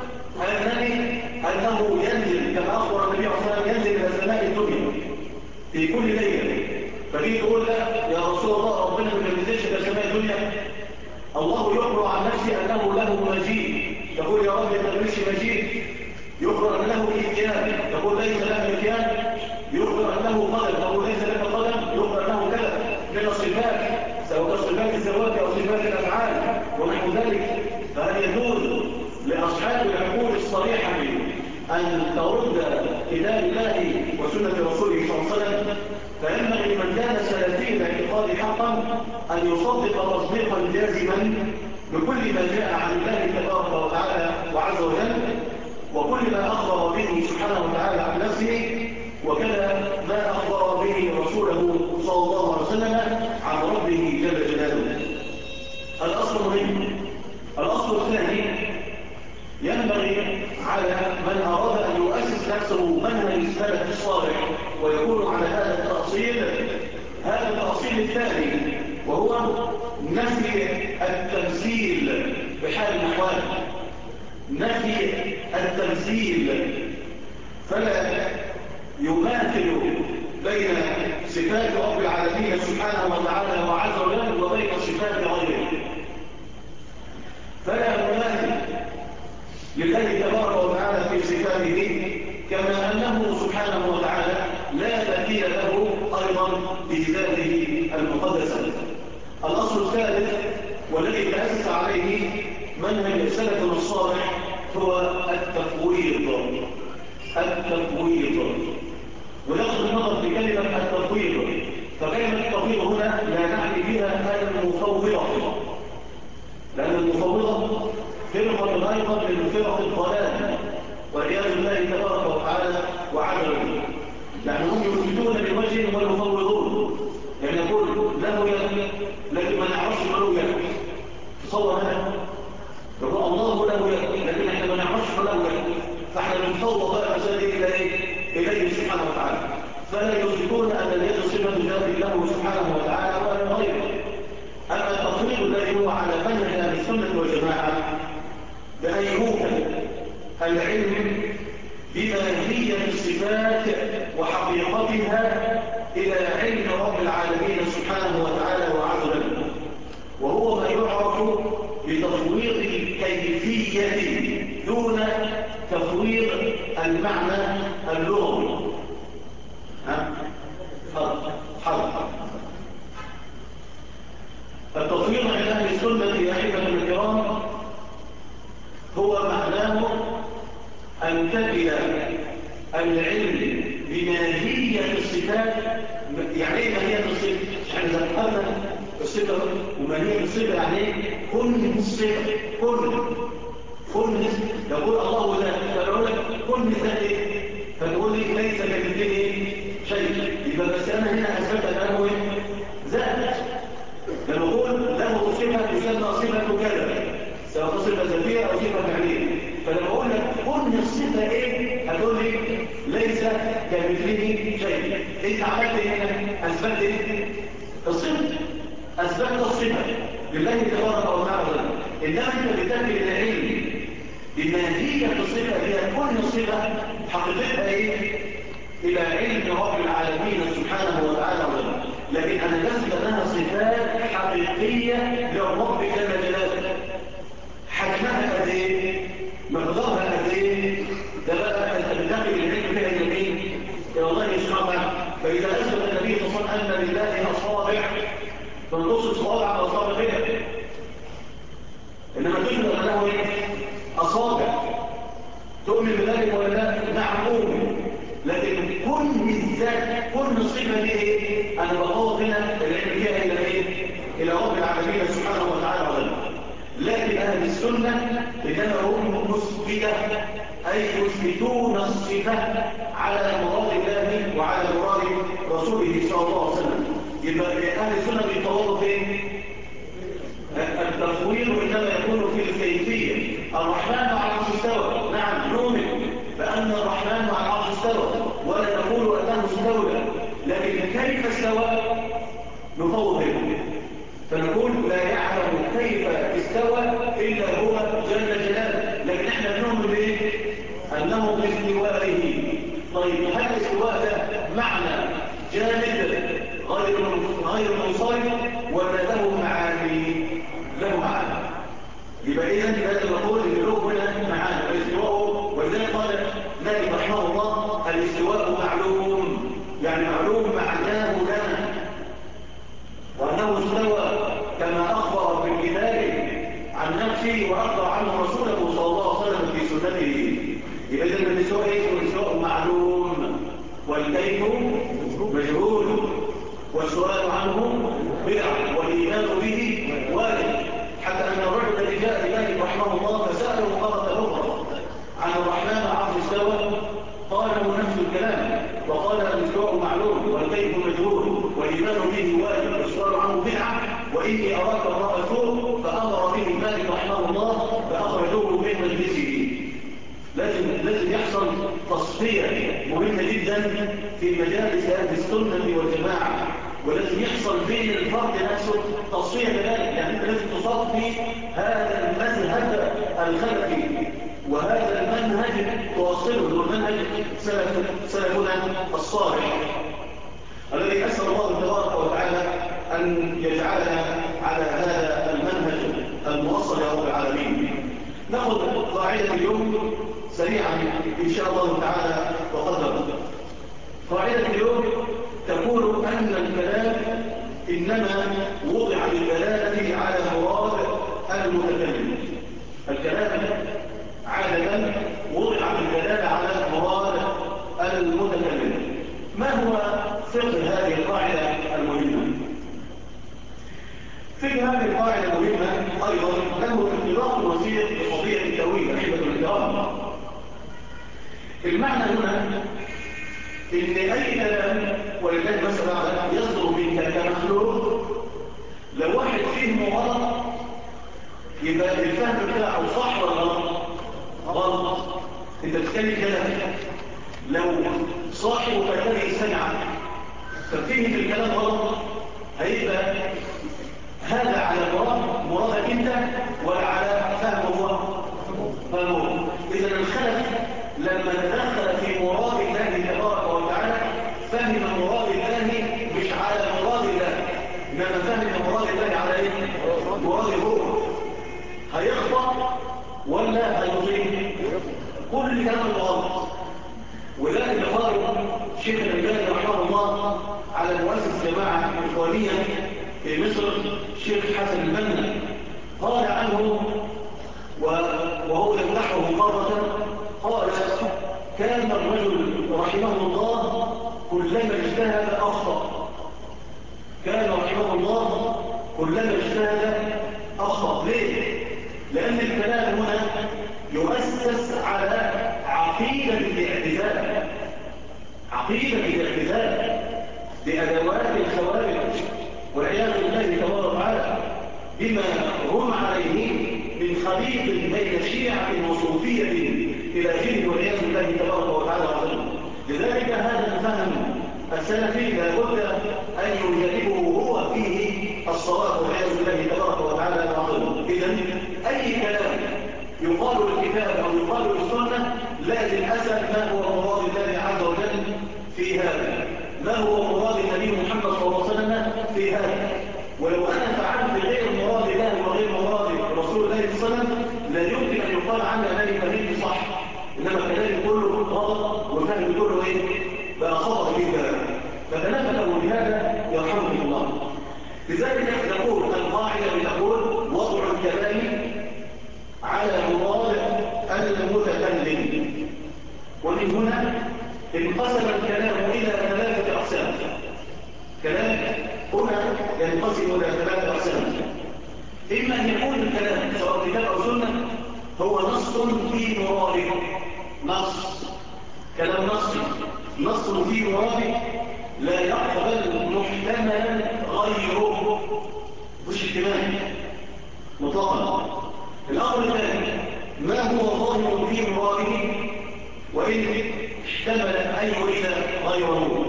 أنه ينزل كما أخبر النبي عليه الصلاة والسلام، ينزل إلى السماء الدنيا في كل ليلة. فدي تقول لا يا رسول الله ربنا ما ينزلش إلى السماء الدنيا. الله يخبر عن نفسه أنه له مجيء، تقول يا رب أنت مالكش مجيء. يخبر أنه إتيان، تقول ليس له إتيان. يخبر أنه قدم، تقول ليس لك قدم. يخبر أنه كذا من الصفات، سواء صفات الزواج أو صفات الأفعال ونحو ذلك. فهل يجوز لأصحاب العقول الصريحة أن ترد كتاب الله وسنة رسوله صلى الله عليه وسلم؟ فينبغي لمن كان سلفي الاعتقاد حقا أن يصدق تصديقا جازما بكل ما جاء عن الله تبارك وتعالى وعز وجل، وكل ما أخبر به سبحانه وتعالى عن نفسه، وكذا ما أخبر به رسوله صلى الله عليه وسلم عن ربه جل جلاله. الأصل مهم. الأصل الثاني ينبغي على من أراد أن يؤسس نفسه منهج السلف الصالح ويكون على هذا التأصيل، هذا التأصيل الثاني، وهو نفي التمثيل بحال الأحوال. نفي التمثيل، فلا يماثل بين صفات رب العالمين سبحانه وتعالى وعز وجل وبين صفات غيره. فلا يماثل لله تبارك وتعالى في صفاته، كما أنه سبحانه وتعالى لا مثيل له أيضا بذاته المقدسة. الأصل الثالث والذي تأسس عليه منهج سلفنا الصالح هو التفويض. التفويض، وناخذ النظر في كلمة التفويض، فكلمة التفويض هنا لا نعني بها المفوضة، لأن المفوضة فرقة أيضا من فرق الضلال والعياذ بالله تبارك وتعالى وعز وجل. لأنهم يثبتون بوجه ويفوضون، يعني يقول له يد لكن ما نعرفش له يد. تصور هذا، يقول الله له يد لكن احنا ما نعرفش له يد، فاحنا بنفوض بقى مسائل إليه سبحانه وتعالى. فلا يثبتون أن اليد صفة ذات الله سبحانه وتعالى ولا غيره. أما التفويض الذي هو على منهج أهل السنة والجماعة بأن يوكل العلم بماهية الصفات وحقيقتها إلى علم رب العالمين سبحانه وتعالى وعز وجل، وهو ما يعرف بتفويض الكيفية دون تفويض المعنى اللغوي. ينتقل العلم بماهية الصفات. يعني ايه ماهية الصفة؟ يعني إذا قلنا الصفة وماهية الصفة يعني ايه؟ كن الصفة كن يقول الله ذات، فأقول لك كن ذات ايه؟ فتقول لي ليس كمثله شيء، يبقى بس أنا هنا أثبت أنه ذات. لما أقول له صفة يسمى صفة كذا، سواء صفة ذاتية أو صفة فعلية. فلما أقول لك كن الصفة إيه؟ هتقول لي ليس كمثله شيء. أنت عملت إيه؟ أثبت إيه؟ الصفة، أثبت الصفة لله تبارك وتعالى. إنما أنت بتنقل العلم بماهية الصفة هي كن الصفة حقيقتها إيه؟ إلى علم رب العالمين سبحانه وتعالى وجل. لكن أنا بثبت أنها صفات حقيقية للرب جل جلاله. حجمها قد ايه؟ مقدارها قد ايه؟ ده بقى انت بتدخل العلم فيها اليمين يا الله يشرحها. فاذا اثبت النبي صلى الله عليه وسلم ان لله اصابع فنقص صوابع على اصابع فيها، انما تثبت له ايه؟ اصابع. تؤمن بذلك ولا لا؟ نعم اؤمن. لكن كن الذات كن الصفه دي ايه؟ انا بقوض هنا العلم فيها الى ايه؟ الى رب العالمين سبحانه وتعالى وجل. لكن أهل السنة إنما هم مثبتة، أي يثبتون الصفة على مراد الله وعلى مراد رسوله صلى الله عليه وسلم. يبقى أهل السنة بيتواضعوا فين؟ التفويض إنما يكون في الكيفية. الرحمن على العرش استوى، نعم نؤمن بأن الرحمن على العرش استوى ولا نقول أنه استولى، لكن كيف استوى نفوض. فنقول لا يعلم كيف استوى إلا هو جل جلاله، لكن احنا بنؤمن بايه؟ أنه باستوائه. طيب هل الاستواء ده معنى جامد غير منصرف ولا له معاني؟ له معاني. يبقى إذا لازم نقول إن له هنا معاني الاستواء. ولذلك قال مالك رحمه الله الاستواء معلوم، يعني معلوم معناه لنا، وأنه استوى كما أخبر في كتابه عن نفسه وأخبر عنه رسوله صلى الله عليه وسلم في سنته. يبقى إذن الاستواء إيه؟ الاستواء معلوم والكيف مجهول والسؤال عنه بدعة والإيمان به واجب. حتى أن الرجل الذي جاء لمالك رحمه الله فسأله مرة أخرى عن الرحمن عرش استوى، قال له نفس الكلام وقال الاستواء معلوم والكيف مجهول والإيمان به واجب والسؤال عنه بدعة وإني أراك امرأة سوء، فأمر به مالك رحمه الله فأخرجوه من مجلسه. لازم يحصل تصفية مهمة جدا في مجالس أهل السنة والجماعة، ولازم يحصل بين الفرد نفسه تصفية كذلك. يعني أنت لازم تصفي هذا المذهب الخلفي وهذا المنهج توصله للمنهج سلفنا الصالح الذي أسأل الله تبارك وتعالى أن يجعلنا على هذا المنهج الموصل يا رب العالمين. نأخذ قاعدة اليوم سريعا إن شاء الله تعالى وقدر. قاعدة اليوم تقول أن الكلام إنما وضع للدلالة على مراد المتكلم. الكلام عادة وضع للدلالة على مراد المتكلم. ما هو فقه هذه القاعدة المهمة؟ فقه هذه القاعدة المهمة أيضا له ارتباط وثيق بقضية التأويل أحبة الكرام. المعنى هنا إن أي كلام ولذلك مثلا يصدر منك كمخلوق لو واحد فيه غلط يبقى الفهم بتاعه صح ولا غلط؟ غلط. انت بتتكلم كلام لو صاحبك الذي سمع ففهم الكلام غلط هيبقى هذا على مرادك انت ولا على فهمه هو؟ اذا الخلف لما تدخل في مراد الله تبارك وتعالى فهم مراد الله مش على مراد الله، انما فهم مراد الله على ايه؟ مراده هو. هيخطأ ولا هيصيب؟ كل كلام غلط. ولذلك قال شيخ الألباني رحمه الله على مؤسس جماعة إخوانية في مصر الشيخ حسن البنا قال عنه وهو يمدحه مرة قال كان الرجل رحمه الله كلما اجتهد أخطأ. كان رحمه الله كلما اجتهد أخطأ. ليه؟ لأن الكلام هنا يؤسس على عقيدة الاعتزال. عقيدة الاعتزال بأدوات الخوارج والعياذ بالله تبارك وتعالى بما هم عليه من خليط بين شيعة وصوفية إلى جن والعياذ بالله تبارك وتعالى عظيم. لذلك هذا الفهم السلفي لابد أن يجانبه هو فيه الصواب والعياذ بالله تبارك وتعالى عظيم. إذن أي كلام يقال للكتاب أو يقال للسنة لازم أسأل ما هو مراد الله عز وجل في هذا، ما هو مراد النبي محمد صلى الله عليه وسلم في هذا. ولو أنا فعلت غير مراد الله وغير مراد رسول الله صلى الله عليه وسلم لا يمكن أن يقال عني أنني فهمت صح، إنما كلامي كله غلط وفهمي كله إيه؟ بقى خطأ في الكلام. فتنبهوا بهذا يرحمكم الله. لذلك نقول القاعدة بتقول وضع الكلام على مراد المتكلم. ومن هنا انقسم الكلام إلى ثلاثة أقسام. كلام هنا ينقسم إلى ثلاثة أقسام. إما أن يكون الكلام سواء كتاب أو سنة هو نص في مراده، نص كلام نصي، نص في مراده لا يقبل محتملا غيره، مش احتمال مطلقا. الأمر الثاني ما هو ظاهر في مراده وإن احتمل أي إلى غيره.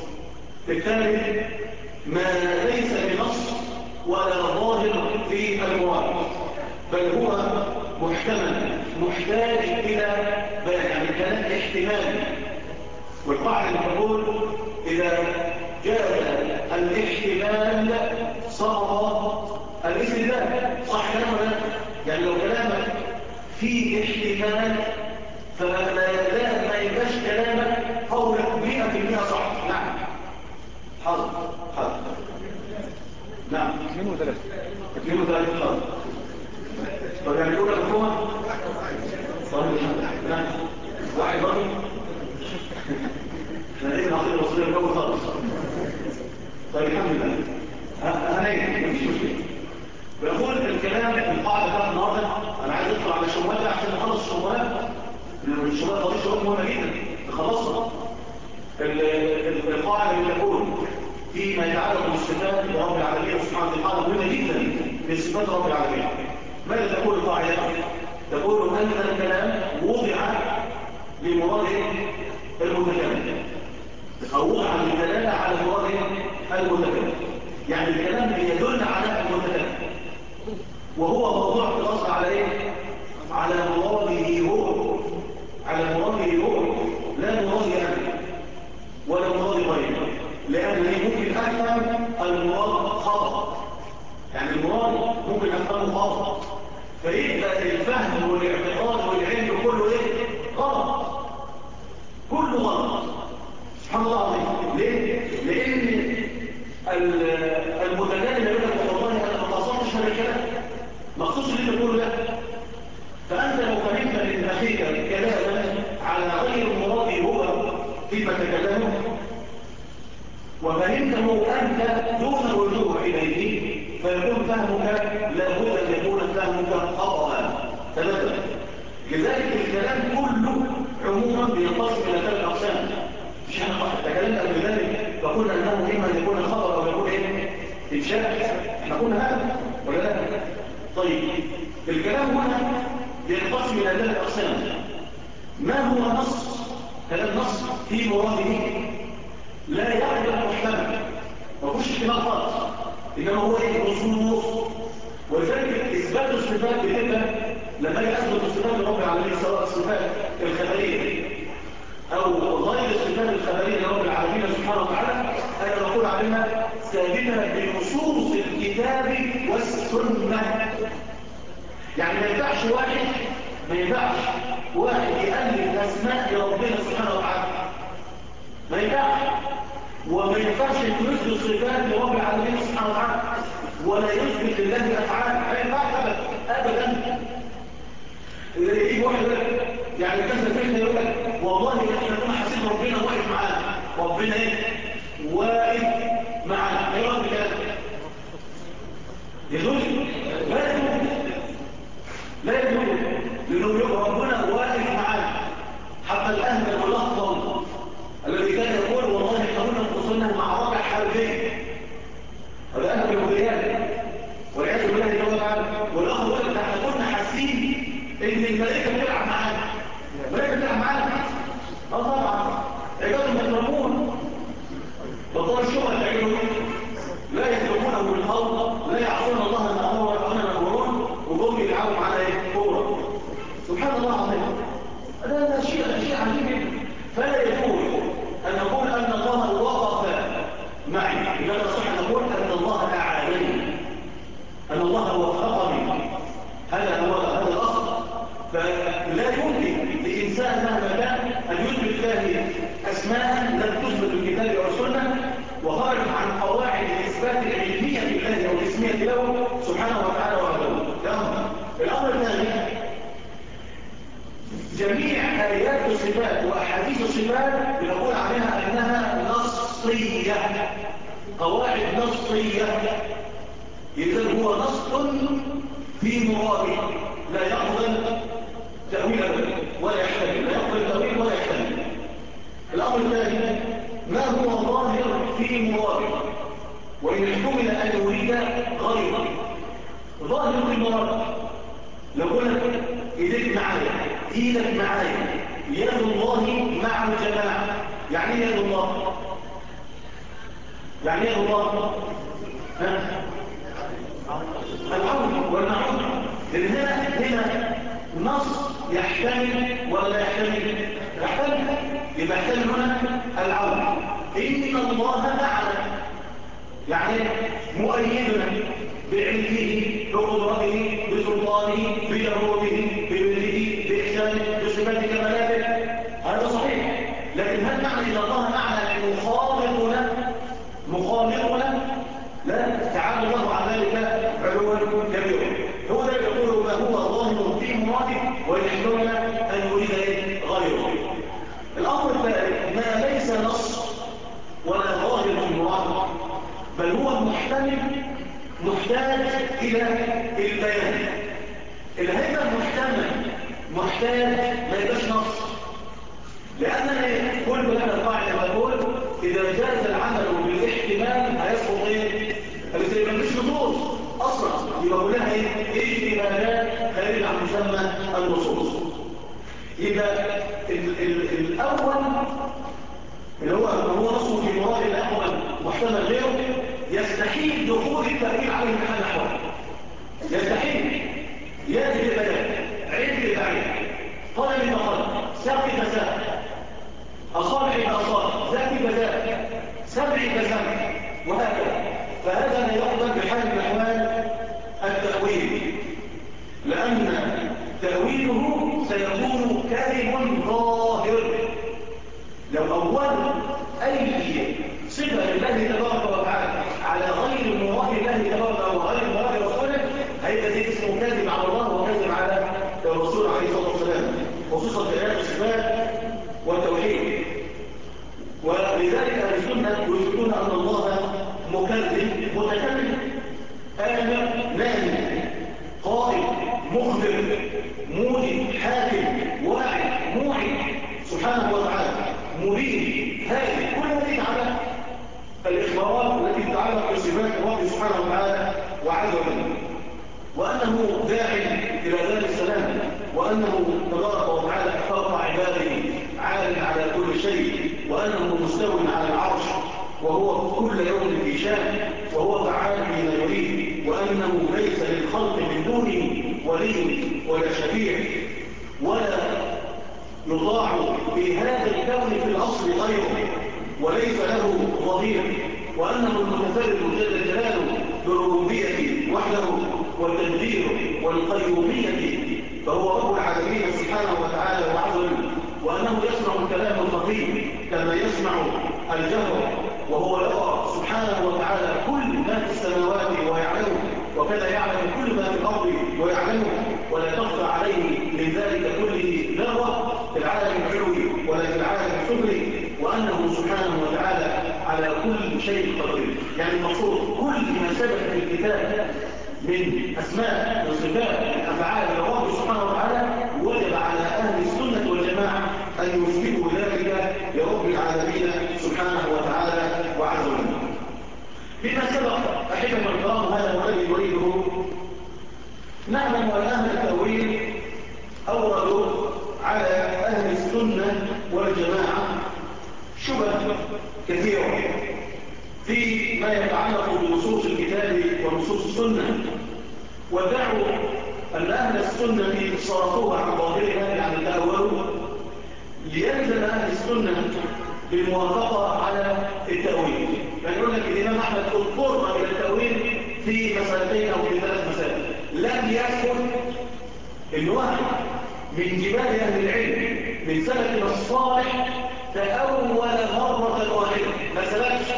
الثالث ما ليس بنص ولا ظاهر في المراد بل هو محتمل محتاج إلى بيان، يعني كلام احتمالي. والقاعدة تقول إذا جاء الاحتمال سقط الاستدلال. صح كلامنا؟ يعني لو كلامك فيه احتمال فلا يبقاش كلامك قولك 100% صح. نعم حاضر حاضر. نعم 2 و3 حاضر. طب يعني الأولى مفهومة؟ طيب نعم واحد برضه احنا ليه نعطيه الوصولية الجو خالص. طيب الحمد لله هناك مفيش مشكلة. بنقول الكلام القاعدة بتاعت النهارده انا عايز ادخل على الشبهات عشان نخلص الشبهات. الشبهات دي شبهات مهمة جدا نخلصها. القاعدة اللي تقول فيما يتعلق بالصفات لرب العالمين سبحانه وتعالى مهمة جدا من صفات رب العالمين. ماذا تقول القاعدة؟ تقول أن الكلام وضع لمراد المتكلم أو وضع للدلالة على مراد المتكلم. يعني الكلام يدل على المتكلم وهو موضوع في الأصل على إيه؟ على مراده هو، على مراده هو لا مراد أنا ولا مراد غيره. لأنني ممكن أفهم المراد خطأ، يعني المراد ممكن أفهمه خطأ، فيبقى الفهم والاعتقاد والعلم كله إيه؟ غلط، كله غلط. سبحان الله العظيم. ليه؟ لأن المتكلم يقول لك والله أنا ما قصدتش هذا الكلام، ما قصدتش اللي أنت تقوله ده. فأنت لو فهمت من أخيك كلاما على غير مراده هو فيما تكلمه وفهمته أنت دون الرجوع إليه فيكون فهمك لابد أن يكون فهمك خطأ. ثلاثة. لذلك الكلام كله عموما بينقسم إلى 3 أقسام. مش احنا تكلمنا قبل ذلك فقلنا أنه إما أن يكون خطأ أو يكون إيه؟ إنشاء. احنا قلنا هذا ولا لا؟ طيب الكلام هنا بينقسم إلى 3 أقسام. ما هو نص؟ كلام نص في مراده لا يقبل محتمل، ما فيهوش احتمال خالص، انما هو ايه؟ نصوص. ولذلك اثبات الصفات بتبقى لما يثبت الصفات لرب العالمين سواء الصفات الخبريه او غير الصفات الخبريه لرب العالمين سبحانه وتعالى انا بقول عليها ثابته بنصوص الكتاب والسنه. يعني ما ينفعش واحد يقلد اسماء لربنا سبحانه وتعالى، ما ينفعش. وما ينفعش يثبت الصفات لرب العالمين سبحانه وتعالى ولا يثبت لله افعال، ما ينفعش ابدا. اذا يجي واحد يعني كذا كذا يقول لك والله احنا كنا حاسين ربنا واقف معانا. ربنا ايه؟ واقف معانا. ايه رأيك كده؟ يدل لا يدل لا يدل لانه يبقى ربنا واقف معانا. حتى الاهل والافضل الذي كان يقول والله احنا كنا وصلنا معركه حربيه، هذا اهل الهديان والعياذ بالله جل وعلا. والاخر يقول لك احنا كنا حاسين ان الملائكه بتلعب معانا. الملائكه بتلعب معانا طبعا عبادهم يكرمون بطل الشغل تعينهم لا يسلكونه بالخلق لا يعصون الله ما امر ويفعلون ما يامرون وجم يلعبوا معانا ايه؟ كوره. سبحان الله العظيم. هذا شيء عجيب جدا. فلا يجوز ان نقول ان الله وقف معي، انما صح ان نقول ان الله اعانني، ان الله وفقني. هذا الاصل. فلا يمكن لانسان مهما كان ان يثبت له اسماء لم تثبت بالكتاب والسنه وخرج عن قواعد الاثبات العلميه لله او الاسميه له سبحانه وتعالى وعلا. الامر الثاني، جميع آيات الصفات وأحاديث الصفات بنقول عليها أنها نصية، قواعد نصية. إذن هو نص في مراده لا يقبل تأويل أبدا ولا يحتمل، لا يقبل تأويل ولا يحتمل. الأمر الثاني، ما هو ظاهر في مراده وإن احتمل أن يريد غيره. ظاهر في المراد لو قلت إيديك معايا، إيدك معايا، يد الله مع الجماعة. يعني ايه يد الله؟ يعني ايه يد الله؟ العون والمعون. لأن هنا نص يحتمل ولا يحتمل؟ يحتمل. يبقى يحتمل هنا العون. إن الله معنا يعني مؤيدنا بعلمه بقدرته بسلطانه بجبروته بملكه بإحسانه بصفات كمالاته. هذا صحيح. لكن هل معنى إن الله معنا مخالقنا؟ لا، تعالى الله عن ذلك علوا كبيرا. هو ده يقول ما هو ظاهر في مراده ويحتمل أن يريد غيره. الأمر الثالث، ما ليس نص ولا ظاهر في مراده بل هو محتاج إلى البيان. اللي هيبقى محتاج ما يبقاش نص. لأننا كل هذا القاعدة تقول إذا جاز العمل بالاحتمال هيسقط ايه؟ ما فيش نصوص أصلا، يبقى كلها ايه؟ اجتهادات خارج عن مسمى النصوص. يبقى الأول اللي هو نصه في مراد الأقوى محتمل غيره يستحيل دخول التأويل عليه بحال الأحوال. يستحيل. يأتي بالبيان، عين بالبعيد، قلم بقلم، ساق بساق، أصابع بأصابع، ذات بذات، سمع بسمع، وهكذا. فهذا لا يقبل بحال الأحوال التأويل، لأن تأويله سيكون كلم ظاهر. لو أول أي صفة لله تبارك وتعالى على غير مراد الله تبارك وغير مراد رسوله هيبقى دي اسمه كاذب على الله وكاذب على الرسول عليه الصلاة والسلام، خصوصا في آيات الصفات والتوحيد. ولذلك أهل السنة يثبتون أن الله مكذب متكلم، آمر ناهي، قائم مخبر موجب حاكم واعي موعي سبحانه وتعالى، مريد هادي. كل هذه على الإخبارات التي تتعلق بصفات الله سبحانه وتعالى وعز وجل، وأنه داعي إلى دار السلام، وأنه تبارك وتعالى فوق عباده عال على كل شيء، وأنه مستوٍ على العرش وهو كل يوم في شان، وهو فعال بما يريد، وأنه ليس للخلق من دونه ولي ولا شفيع ولا يطاع في هذا الكون في الأصل غيره، وليس له ظهير، وأنه المتفرد جل جلاله بربوبيته وحده والتدبير والقيومية، فهو رب العالمين سبحانه وتعالى وعز، وأنه يسمع الكلام الخفي كما يسمع الجهر، وهو يرى سبحانه وتعالى كل ما في السماوات ويعلمه، وكذا يعلم كل ما في الأرض ويعلمه، ولا تخفى عليه من ذلك كله ذرة. وأنه سبحانه وتعالى على كل شيء قدير. يعني المقصود كل ما ثبت في الكتاب من أسماء وصفات أفعال الله سبحانه وتعالى وجب على أهل السنة والجماعة أن يثبتوا ذلك لرب العالمين سبحانه وتعالى وعز وجل. بما سبق أحبة الكرام هذا هو الذي نريده. نعلم أن أهل التأويل أوردوا على أهل السنة والجماعة شبه كثيرة فيما يتعلق بنصوص الكتاب ونصوص السنة، ودعوا أن أهل السنة صرفوها عن ظاهرها، يعني تأولوا، ليلزم أهل السنة بالموافقة على التأويل. فيقول لك الإمام أحمد اضطر إلى التأويل في مسألتين أو في 3 مسائل، لم يكن إن واحد من جبال أهل العلم من سلفنا الصالح تأول مرة واحدة ما سلفش.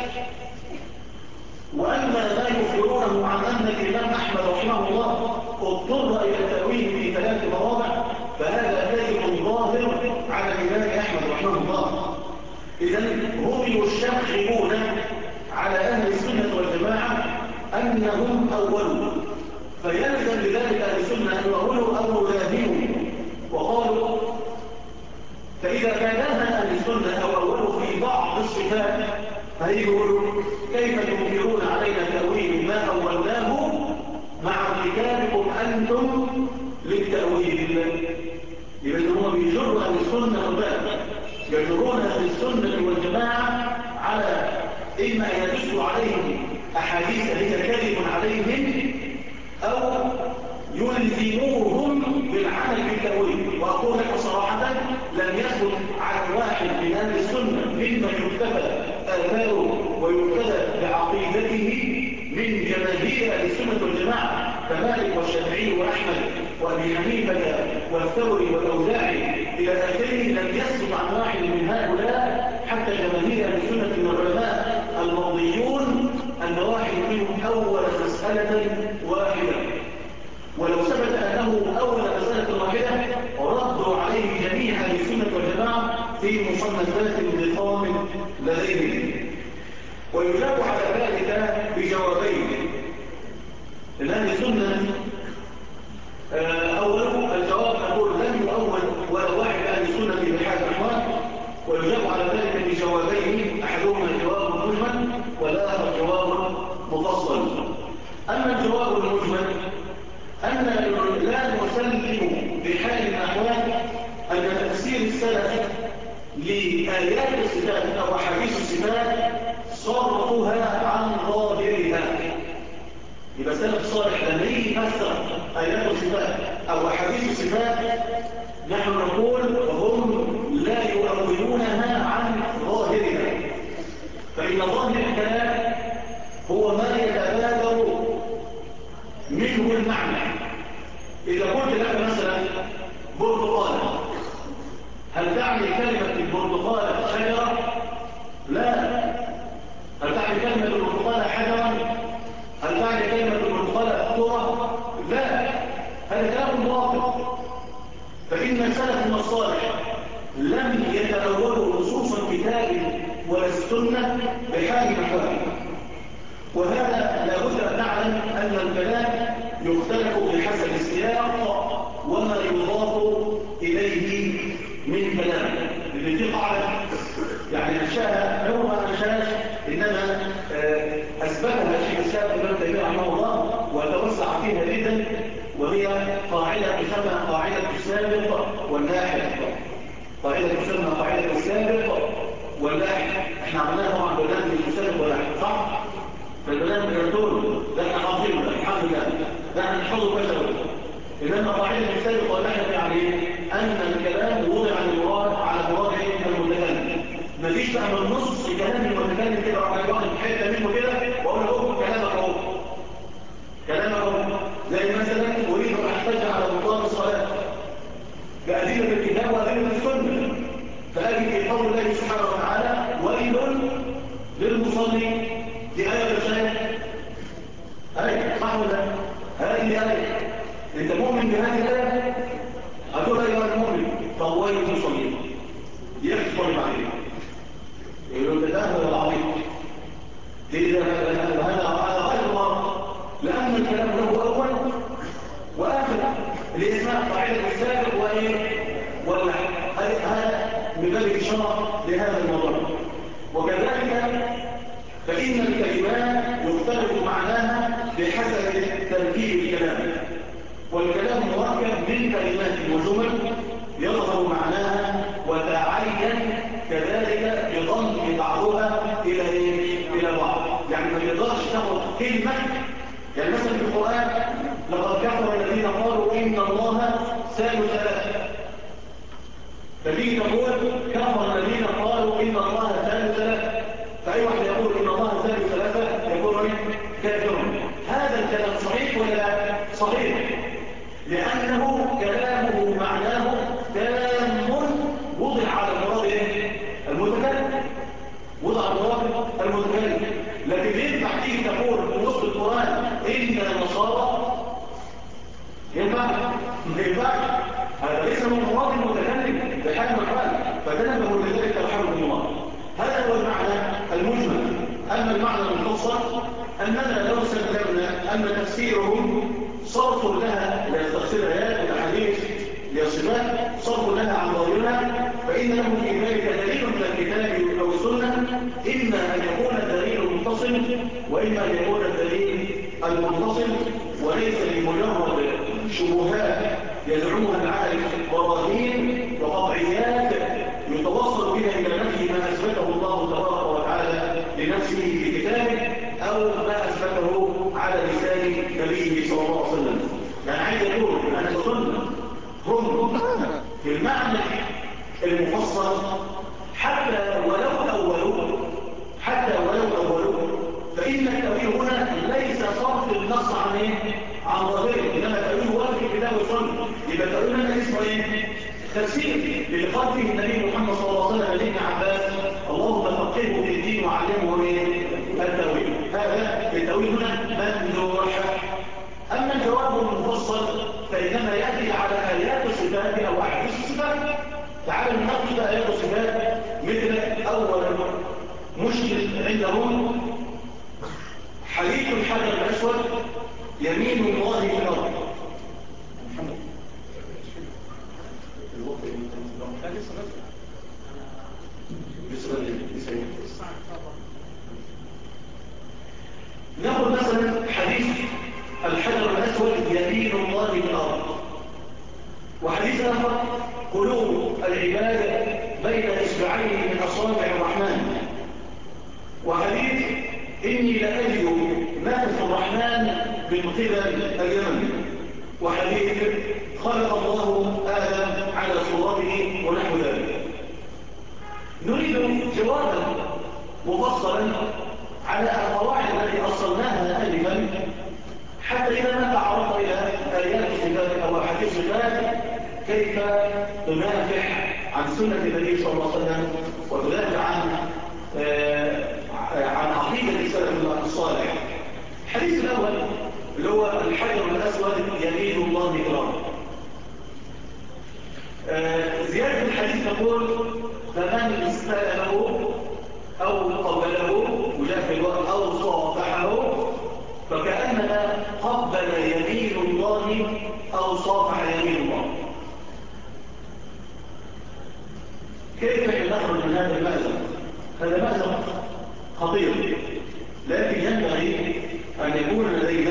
وأما ما يخبرونه عن أن الإمام أحمد رحمه الله اضطر إلى التأويل في 3 مواضع فهذا كذب ظاهر على الإمام أحمد رحمه الله. إذن هم يشغلون على أهل السنة والجماعة أنهم أولوا، فيلزم بذلك أهل السنة أن يؤولوا أو يذهبوا. وقالوا فإذا كان أهل السنة أو أولوا في بعض الصفات فيقولوا كيف تنكرون علينا تأويل ما أولناه مع ارتكابكم أنتم للتأويل؟ لأن هم بيجروا أهل السنة والباب، يجرون أهل السنة والجماعة على إما أن يدسوا عليهم أحاديث هي كذب عليهم أو يلزموهم بالعمل بالتأويل. وأقول لك صراحة لم يثبت عن واحد من أهل السنة ممن يكتفى آثاره ويقتدى بعقيدته من جماهير أهل السنة والجماعة كمالك والشافعي وأحمد وأبي حنيفة والثوري والأوزاعي إلى آخره، لم يثبت عن واحد من هؤلاء حتى جماهير أهل السنة من العلماء المرضيون أن واحد منهم أول مسألة واحدة. ولو ثبت أنه أول مسألة واحدة ردوا عليه جميع أهل السنة والجماعة في مصنفات نظام لديهم. ويجاب على ذلك بجوابين. الأهل السنة أولا الجواب نقول لم يؤول ولا واحد أهل السنة بحال الأحوال، ويجاب على ذلك بجوابين، أحدهما جواب مجمل والآخر جواب مفصل. أما الجواب المجمل أن لا نسلم بحال الأحوال أن تفسير السلف لآيات الصفات أو أحاديث الصفات صرفها عن ظاهرها. يبقى السلف الصالح لما يجي يفسر آيات الصفات أو أحاديث الصفات نحن نقول وهم لا يؤولونها عن ظاهرها، فإن ظاهر الكلام هو ما يتبادر منه المعنى. إذا قلت لك مثلا برتقالة، هل تعني كلمة البرتقالة شجرة؟ لا. هل تعني كلمة البرتقالة حجرا؟ هل تعني كلمة البرتقالة ترى؟ لا. هذا كلام باطل. فإن سلفنا الصالح لم يتأولوا نصوص الكتاب ولا السنة بحال الأحوال. وهذا لابد أن نعلم أن الكلام يختلف بحسب السياق وما يضاف إليه من كلام. اللي دي قاعدة يعني أنشاها هو ما أنشاش، إنما أثبتها الشيخ الإسلام ابن تيمية رحمه الله وتوسع فيها جدا، وهي قاعدة تسمى قاعدة السابق واللاحق. قاعدة تسمى قاعدة السابق واللاحق. احنا عملناها طبعا برنامج السابق واللاحق، صح؟ فالبرنامج يقول ده احنا حافظينه الحمد لله، ده احنا نحفظه كذا. إنما قاعدة السابق واللاحق يعني أن الكلام وضع المراد على مراد المتكلم. مفيش بقى من نص كلام المتكلم كده راح واحد حته منه كده واقول له كلامك اهو، كلامك اهو. زي مثلا اريد ان احتج على بطلان الصلاه بادله الكتاب وادله السنه، فاجي في قول الله سبحانه وتعالى ويل للمصلين، دي ايه الشاهد. ايه صح ولا هذه ايه؟ انت مؤمن بهذه الايه؟ هتقول ايها المؤمن طب ويل للمصلين يحصل بعدين. هذا غير مرض، لأن الكلام له أول وآخر اللي اسمها قاعدة السابق واللاحق. هذا من باب الإشارة لهذا الموضوع. وكذلك فإن الكلمات يختلف معناها بحسب تركيب الكلام، والكلام مركب من كلمات وجمل يظهر معناها وتعين كذلك بضم بعضها إلى بعض. يعني ما تقدرش تاخد كلمة، يعني مثلا في القرآن لقد كفر الذين قالوا إن الله ثالث ثلاثة، فدي تقول كفر الذين قالوا إن الله ثالث ثلاثة، فأي واحد يقول إن الله ثالث ثلاثة يقول كافر. هذا الكلام صحيح ولا صحيح؟ لأنه كلامه معناه تام وضع على المراد المتكلم، وضع على المراد المتكلم. لكن ينفع تيجي تقول في وسط القرآن إن النصارى، ينفع؟ ما ينفعش. هذا ليس من مراد المتكلم بحال من حال، فتنبهوا لذلك رحمه الله. هذا هو المعنى المجمل. أما المعنى المفصل أننا لو سلمنا أن تفسيرهم صرف لها إلى تفسير الآيات والأحاديث للصفات، صرف لها عن ظاهرها، فإن له في ذلك دليل من الكتاب أو السنة، إما أن يكون الدليل المتصل وإما أن يكون الدليل المنفصل، وليس بمجرد شبهات يزعمها العالم براهين وقطعيات يتوصل بها إلى نفي ما أثبته الله تبارك وتعالى لنفسه في كتابه أو ما أثبته على لسان نبيه صلى الله عليه وسلم. يعني عايز يقول أن السنة هم في المعنى المفصل حتى ولو أولوا فإن التأويل هنا ليس صرف النص عن ظاهره، إنما التأويل هو في الكتاب والسنة. يبقى التأويل هنا اسمه تفسير اللي قال فيه النبي محمد صلى الله عليه وسلم لابن عباس اللهم فقهه في الدين وعلمه التأويل. هذا التأويل هنا ممدوح. أما الجواب المفصل فإنما يأتي على آيات الصفات أو أحاديث الصفات. تعالوا نناقش آيات الصفات. مثل أول مشكل عندهم حديث الحجر الأسود يمين الله في الأرض. نأخذ مثلا حديث الحجر الأسود يمين الله في الأرض، وحديث آخر قلوب العباد بين إصبعين من أصابع الرحمن، وحديث إني لأجد نفس الرحمن من قبل اليمن، وحديث خلق الله آدم على صورته ونحو ذلك. نريد جوابا مفصلا على القواعد التي أصلناها آنفا، حتى إذا ما تعرض إلى آيات الصفات أو أحاديث الصفات كيف تدافع عن سنة النبي صلى الله عليه وسلم وتدافع عن عقيدة السلف الصالح. الحديث الأول اللي هو الحجر الأسود يمين الله في الأرض. زيادة الحديث تقول فمن استلمه أو قبله وجاء في الوقت أو صافحه فكأنما قبل يمين الله أو صافح يمين الله. كيف نخرج من هذا المأزق؟ هذا مأزق خطير، لكن ينبغي أن يكون لدينا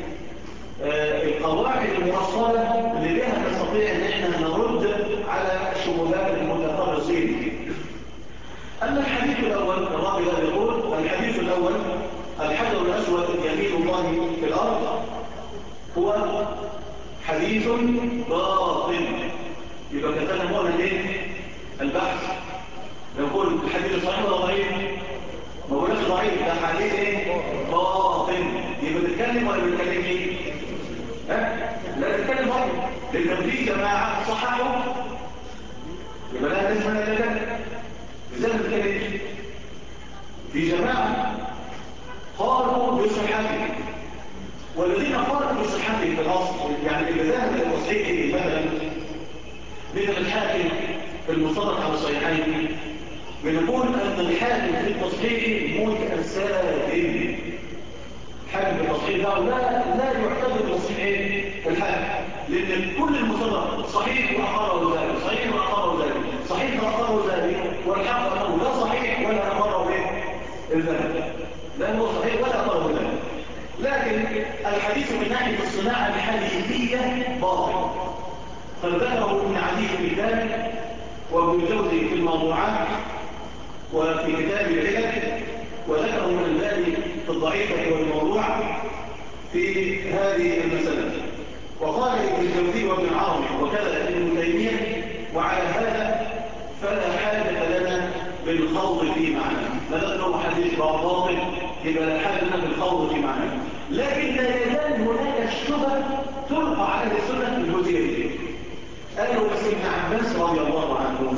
القواعد المفصلة اللي بها نستطيع أن احنا نرد على شبهات المتطرسين. أما الحديث الأول الراوي يقول الحديث الأول الحجر الأسود يمين الله في الأرض هو حديث باطل. يبقى كتبنا مؤمن البحث نقول الحديث صحيح ولا ضعيف؟ ما بقولش ضعيف، ده حديث باطل. يبقى بتتكلم ولا بتتكلم ايه؟ لا تتكلم باطل، لأن في جماعة صححوا يبقى لا لازم نتكلم. ازاي نتكلم؟ في جماعة قالوا بصحته، والذين قالوا بصحته في الأصل يعني اللي ذهب لتصحيحه مثلا من الحاكم في المصطلح على الصحيحين بنقول أن الحاكم في التصحيح متساهل. الحاكم في التصحيح ده لا يعتبر تصحيح الحاكم، لأن كل المصدر صحيح وأقره ذلك، صحيح وأقره ذلك، صحيح وأقره ذلك، والحق أنه لا صحيح ولا أقره ذلك، لا هو صحيح ولا أقره ذلك. لكن الحديث من ناحية الصناعة الحديثية باطل، فذكره ابن عدي في الكتاب وابن الجوزي في الموضوعات وفي كتاب العلل، وذكره من الباني في الضعيفة والموضوع في هذه المسألة. وقال ابن الجوزي وابن العربي وكذا ابن تيمية: وعلى هذا فلا حاجة لنا بالخوض في معناه. ما دام هو حديث باطل يبقى لا حاجة لنا بالخوض في معناه، لكن لا يزال هناك الشبه تلقى على السنة الجزئية. قالوا بس ابن عباس رضي الله عنه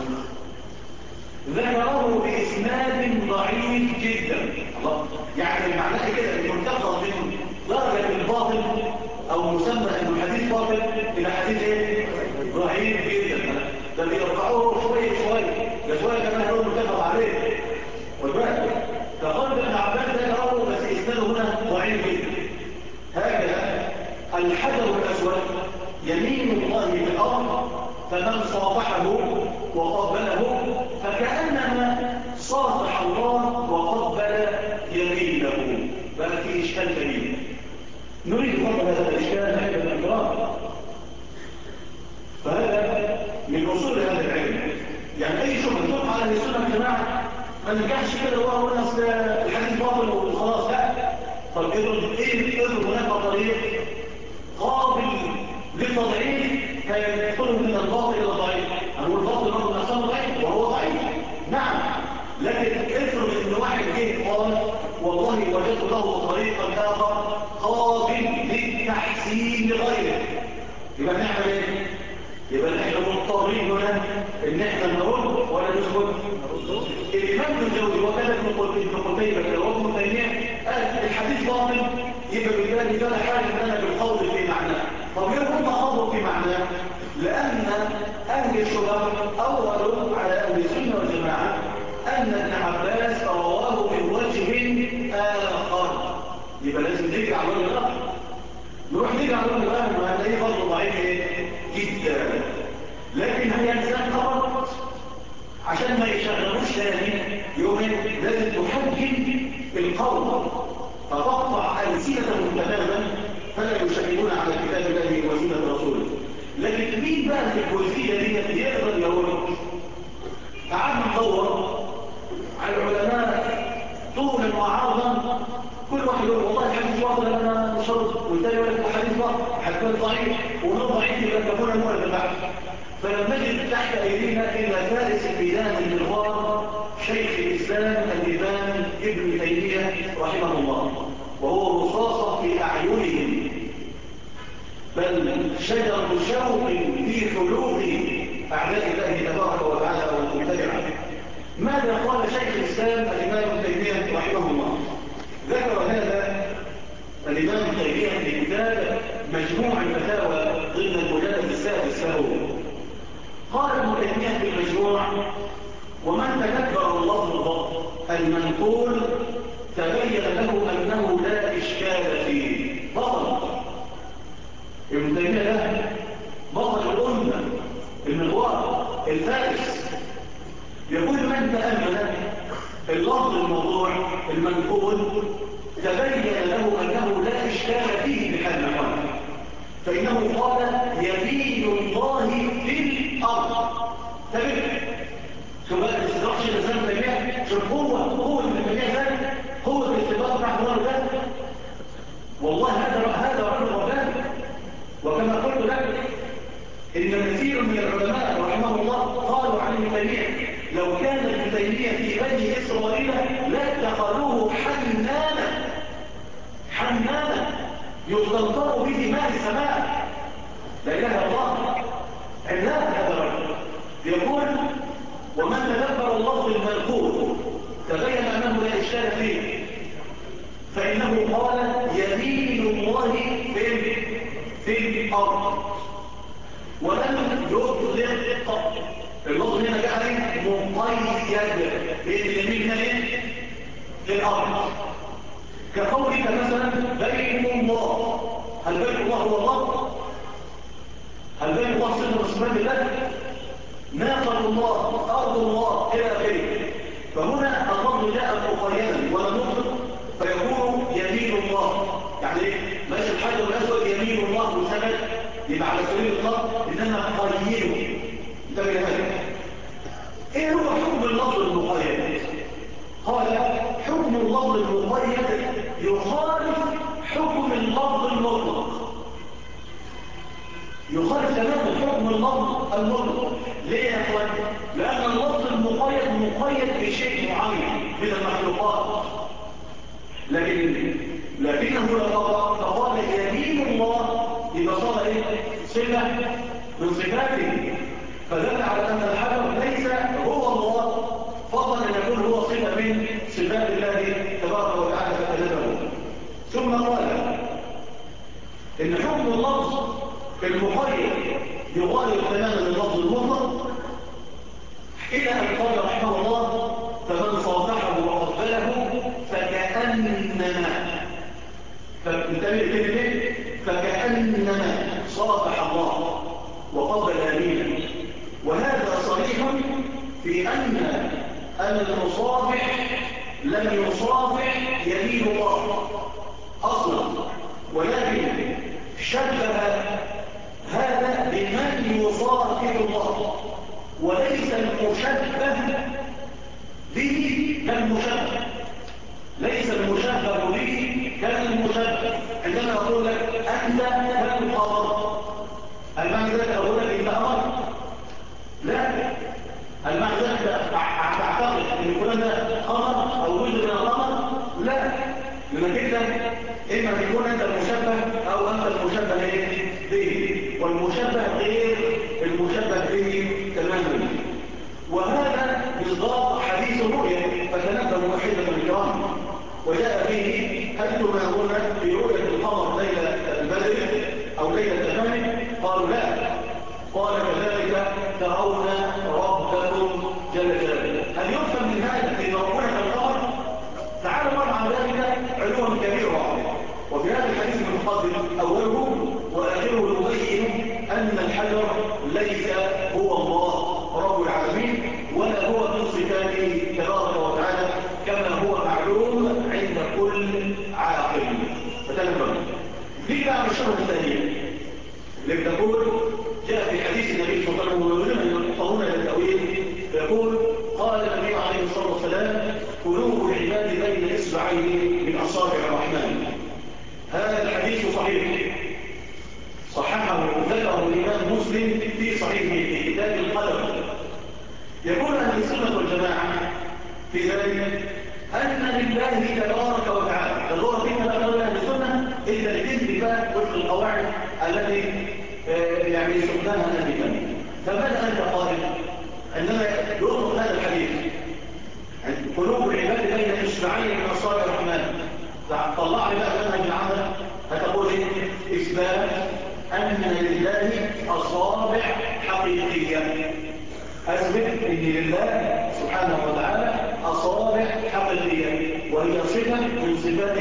ذكره بإسناد ضعيف جدا. الله، يعني معناه كده انه انتقل من درجة الباطل او مسمى انه حديث باطل الى حديث ايه؟ ضعيف جدا. ده بيرفعوه شوية ده شوية كمان يقولوا متفق عليه. والباقي فقال ابن عباس ذكره بس اسناده هنا ضعيف جدا. هكذا الحجر الأسود يمين الله في الأرض، فمن صافحه وقبله فكأنما صافح الله وقبل يمينه. بقى في إشكال كبير، نريد فضل هذا الإشكال عند الأكرام. فهذا من أصول هذا العلم. يعني أي شبهة تلقى على السنة يا جماعة ما نرجعش كده وهو الناس الحديث باطل وخلاص، لا. طب اضرب هناك طريق قابل للتضعيف فيدخله من الباطل الى الضعيف. هو الباطل برضه نفسه ضعيف وهو ضعيف، نعم، لكن افرض ان واحد جه قال والله وجدت له طريقا اخر قابل للتحسين لغيره، يبقى نعمل ايه؟ يبقى احنا مضطرين هنا ان احنا نرد ولا نسكت. الامام ابن الجوزي وكذا ابن قتيبة وابن تيمية قال الحديث باطل، يبقى بالتالي لا حاجه لنا بالقول في معناه. طب ليه هم قالوا في معناه؟ لان اهل الشبهه اولوا على اهل السنه والجماعه ان ابن عباس رواه من وجه اخر، يبقى لازم نيجي على الوجه الاخر، نروح نيجي على الوجه الاخر وهنلاقيه برضه ضعيف جدا. لكن هي انسان خبر عشان ما يشغلوش ثاني يومين لازم تحجم القول فتقطع ألسنتهم تماما فلا يشكلون على كتاب الله وسنة رسوله. لكن مين بقى في الجزئية دي يقدر يقول؟ تعالوا ندور على العلماء طولا وعرضا، كل واحد يقول والله الحديث واحد انا مش شرط، والتاني يقول لك الحديث واحد هتكون ضعيف ونوع ضعيف يبقى تكون المولد البحث. فلم نجد تحت ايدينا الا فارس ميدان المغوار شيخ الاسلام الامام ابن تيميه رحمه الله، وهو رصاصه في اعينهم، بل شجر شوق في حلوق اعداء الله تبارك وتعالى والمتبعه. ماذا قال شيخ الاسلام الامام ابن تيميه رحمه الله؟ ذكر هذا الامام ابن تيميه في كتاب مجموع الفتاوى ضمن المجلد السادس له. قال ابن تيميه في المجموع: ومن تكبر اللفظ المنقول تبين له انه لا اشكال فيه. بطل ابن تيميه ده بطل الامه المغوار الفارس، يقول: من تامل اللفظ الموضوع المنقول تبين له انه لا اشكال فيه بحال الحال، فانه قال: يمين الله في الارض. تبين شو بقى الاستدراك شيء الاسلام تيميه؟ شوف هو ابن تيميه ذلك هو الاستدراك بتاع الله ذلك. والله هذا رجل رباني. وكما قلت لك ان كثير من العلماء رحمه الله قالوا عن ابن تيميه لو كان ابن تيميه في بني اسرائيل لاتخذوه حنانا يستنطر به ماء السماء. لا اله الا الله. علاق هذا الرجل يقول: ومن تدبر اللفظ المنقول تبين انه لا اشكال فيه، فانه قال: يمين الله في الارض، ولم يطلق اللفظ هنا جاء مقيد باليمين ايه؟ للأرض. كقولك مثلا بيت الله، هل بيت الله هو الله؟ هل بيت الله صفة من صفات الله؟ ناقة الله، أرض الله، إلى آخره. فهنا اللفظ جاء مقيدا ولا نطلق فيكون يمين الله. يعني ايه؟ ماشي الحجر الأسود يمين الله وسند يبقى على سبيل الله، إنما قيده. انتبه لهذا. ايه هو حكم اللفظ المقيد؟ قال حكم اللفظ المقيد يخالف حكم اللفظ المطلق. يخالف تماما حكم اللفظ المطلق. ليه يا اخوان؟ لأن اللفظ المقيد مقيد بشيء معين من المخلوقات، لكنه لو قال يمين الله يبقى صار ايه؟ صفة من صفاته، فدل على أن الحجر ليس هو الله، فضلا أن يكون هو صفة من صفات الله تبارك وتعالى فتنزه. ثم قال إن حكم اللفظ المقيد يغاير تماما اللفظ المطلق، إلى أن قال رحمه الله فمن صافحه وقبله فكأنما صافح الله وقبل أمينه. وهذا صريح في أن المصافح لم يصافح يمين الله أصلا، ولكن شبه هذا بمن يصافح الله، وليس المشبه به كالمشبه، ليس المشبه به كالمشبه. عندما أقول لك أنت كالقمر، المعنى ذلك أقول لك أنت قمر؟ لا، المعنى ذلك تعتقد أن يكون هذا قمر أو جزء من القمر؟ لا، لما كده إما تكون أنت المشبه أو أنت المشبه به، والمشبه غير المشبه به تماما. وهذا مصداق حديث الرؤيا فتنبه أحبة الكرام، وجاء فيه هل تناظرون في رؤية القمر ليلة البدر أو ليلة الثمن؟ قالوا لا، قال كذلك ترون ربكم جل جلاله. هل يفهم من هذا في رؤية القمر؟ تعالى مرة عن ذلك علوم كبيرة. وفي هذا الحديث المقدم أوله وآخره يبين أن الحجر ليس هو الله رب العالمين، ولا هو من صفاته تبارك وتعالى كما هو معلوم عند كل عاقل. فتنبه في بقى الشرح الثاني اللي بتقول جاء في حديث النبي صلى الله عليه وسلم يقولون الى التأويل، يقول قال النبي عليه الصلاة والسلام قلوب العباد بين إصبعين من أصابع الرحمن. هذا الحديث صحيح، صححه ذكره الإمام مسلم في صحيحه في كتاب القدر. يقول أهل السنة والجماعة في ذلك أن لله تبارك وتعالى اللغة فيما لا تقول أهل السنة إلا لتنبي بقى وفق القواعد التي يعني سبناها نبيا. فماذا أنت قائل عندما يطلق هذا الحديث قلوب العباد بين إصبعين من أصابع الرحمن؟ طلع لي بقى منهج العمل، هتقول إيه؟ إثبات أن لله أصابع حقيقية. أثبت أن لله سبحانه وتعالى أصابع حقيقية، وهي صفة من صفات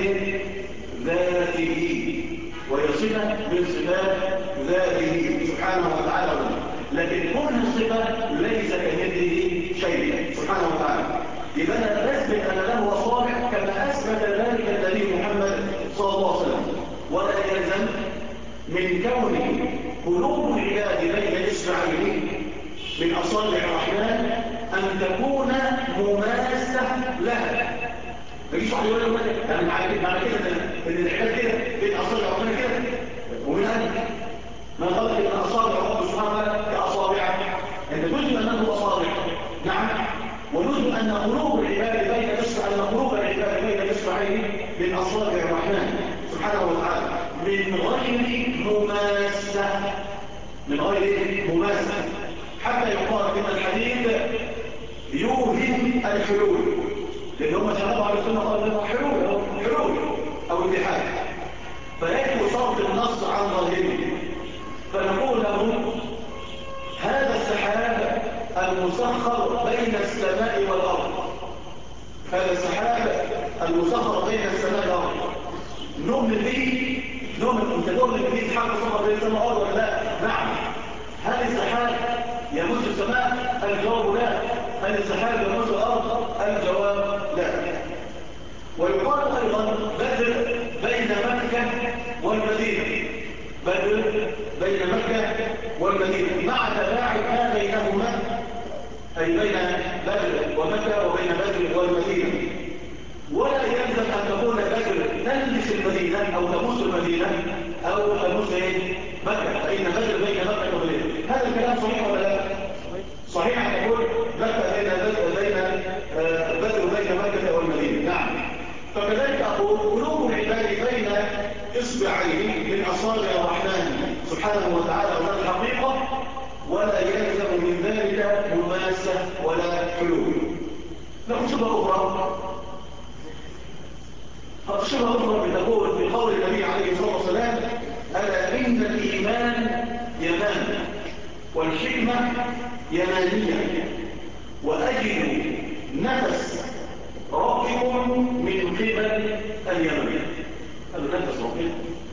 ذاته، وهي صفة من صفات ذاته سبحانه وتعالى. لكن كل صفة ليس كمثله شيء سبحانه وتعالى. يبقى أنا أثبت أن له أصابع كما أثبت ذلك النبي محمد صلى الله عليه وسلم. ولا يلزم من كون قلوب العباد بين إصبعين من أصابع الرحمن أن تكون مماسة لها. مفيش واحد يقول لك يعني معنى كده ان العباد كده بين أصابع الرحمن كده، ومن أجل ما غلط ان أصابع رب سبحانه وتعالى كأصابع، أنت تجد أنه أصابع، نعم، ونجد أن قلوب العباد بين إصبعين من أصابع الرحمن سبحانه وتعالى من غير مماسة، من غير مماسة، حتى يقال ان الحديث يوهم الحلول، لان هم شرطوا على السنه قالوا انه حلول او اتحاد، فيكفي صرف النص عن ظاهره. فنقول له هذا السحاب المسخر بين هذا السحاب المسخر بين السماء والأرض نؤمن به، انت تؤمن به سحاب مسخر بين السماء والأرض ولا لا؟ نعم. هل السحاب يمس السماء؟ الجواب لا. هل السحاب يمس الأرض؟ الجواب لا. ويقال أيضا بدر بين مكة والمدينة، بدر بين مكة والمدينة مع تباعد ما بينهما، أي بين بدر ومكة وبين بدر والمدينة. ولا يلزم أن تكون بدر تلمس المدينة أو تمس المدينة أو تمس مكة، فإن بدر بين مكة والمدينة. هذا الكلام صحيح ولا لا؟ صحيح أن تقول مكة بين بدر بين مكة والمدينة. نعم. فكذلك أقول قلوب العباد بين إصبعين من أصابع الرحمن سبحانه وتعالى، وذات الحقيقة، ولا يلزم من ذلك مماسة ولا حلول. له شبهة أخرى، الشبهة الأخرى بتقول في قول النبي عليه الصلاة والسلام: ألا إن الإيمان يمان والحكمة يمانية وأجد نفس ربكم من قبل اليمن. هذا نفس ربكم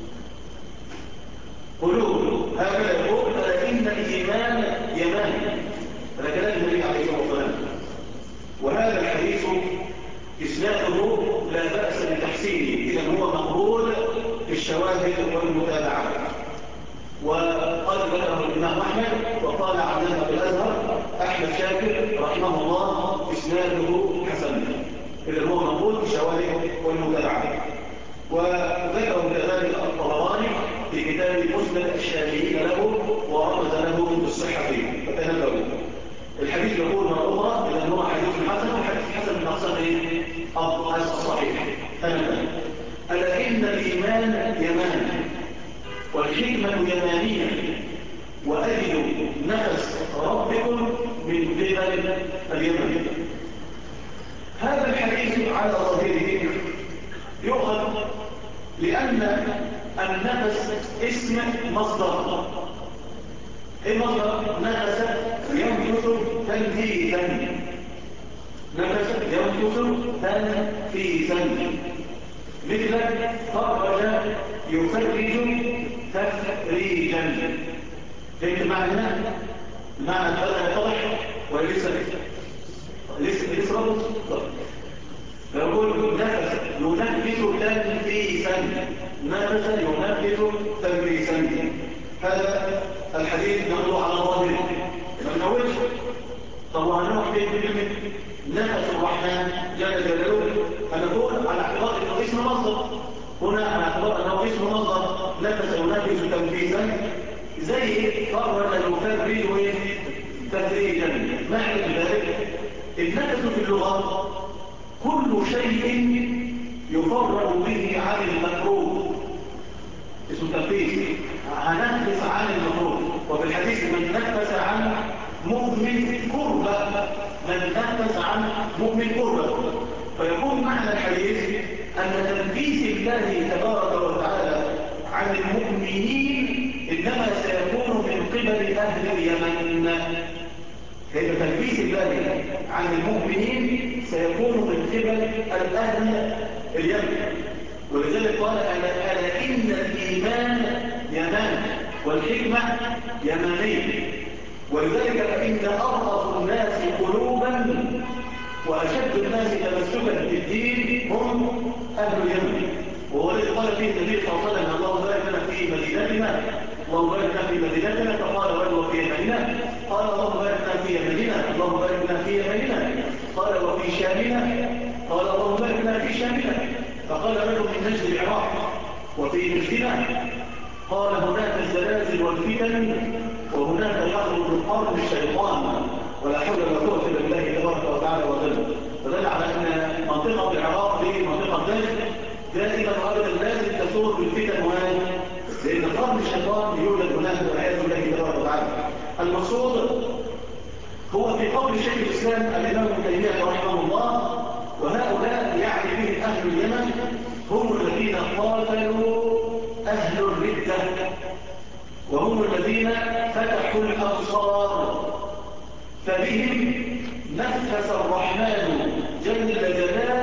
قلوب، هذا يقول ألا إن الإيمان يمان. هذا كلام النبي عليه الصلاة والسلام. وهذا الحديث إسناده لا بأس بتحسينه، إذا هو مقبول في الشواهد والمتابعات. وقد ذكره الإمام أحمد وقال علامة الأزهر أحمد شاكر رحمه الله إسناده حسن، إذا هو مقبول في الشواهد والمتابعات. وذكره كذلك الطبراني في كتاب مسند الشافعي له ورمز له بالصحة فيه، فتنبهوا. الحديث يقول مرة أخرى إذا هو حديث حسن، والحديث الحسن من أقسام الصحيح. تنبهوا: ألا إن الإيمان يمان والحكمة يمانية وأجد نفس ربكم من قبل اليمن. هذا الحديث على ظاهره يؤخذ لأن النفس اسم مصدر. ايه مصدر؟ نفس ينفس تنفيذا، نفس ينفس تنفيذا، مثل خرج يخرج تخريجا. فهمت معنى هذا يتضح ولا لسه ربط؟ يقول نفس ينفس تنفيذا، نفس ينفس تنفيذا. هذا الحديث نقول على ظاهره ما نقولش. طب هنروح فين بكلمه نفس الرحمن جل جلاله؟ هنقول على اعتبار انه اسم مصدر، هنا على اعتبار انه اسم مصدر نفس ينفس تنفيذا، زي خرج يخرج تخريجا. معنى ذلك النفس في اللغه كل شيء يفرغ به عن المكروه اسم تنفيذ، هننفس عن المكروه. وفي الحديث من نفس عن مؤمن كربة، من نفس عن مؤمن كربة. فيكون معنى الحديث أن تنفيذ الله تبارك وتعالى عن المؤمنين إنما سيكون من قبل أهل اليمن. كيف تنفيذ الله عن المؤمنين سيكون من قبل أهل اليمن. ولذلك قال ألا إن الإيمان يمان والحكمة يمانية. ولذلك فإن أرأف الناس قلوبا وأشد الناس تمسكا بالدين هم أهل اليمن. وهو الذي قال فيه النبي صلى الله عليه وسلم: اللهم بارك لنا في مدينتنا، اللهم بارك لنا في مدينتنا. فقال رجل في يمننا، قال اللهم بارك لنا في يمننا، اللهم بارك لنا في يمننا. قال وفي شامنا، قال اللهم بارك لنا في شامنا. فقال رجل من نجد العراق وفي نجدنا، قال هناك الزلازل والفتن وهناك يخرج القرن الشيطان ولا حول ولا قوة إلا بالله تبارك وتعالى وسلم. فدل على أن منطقة العراق دي منطقة دائما وابدا لازم تسور بالفتن لأن قرن الشيطان يوجد هناك والعياذ بالله تبارك وتعالى. المقصود هو في قول شيخ الإسلام الإمام ابن تيمية رحمه الله: وهؤلاء يعني به أهل اليمن هم الذين قاتلوا أهل الردة، وهم الذين فتحوا الأبصار، فبهم نفس الرحمن جل جلاله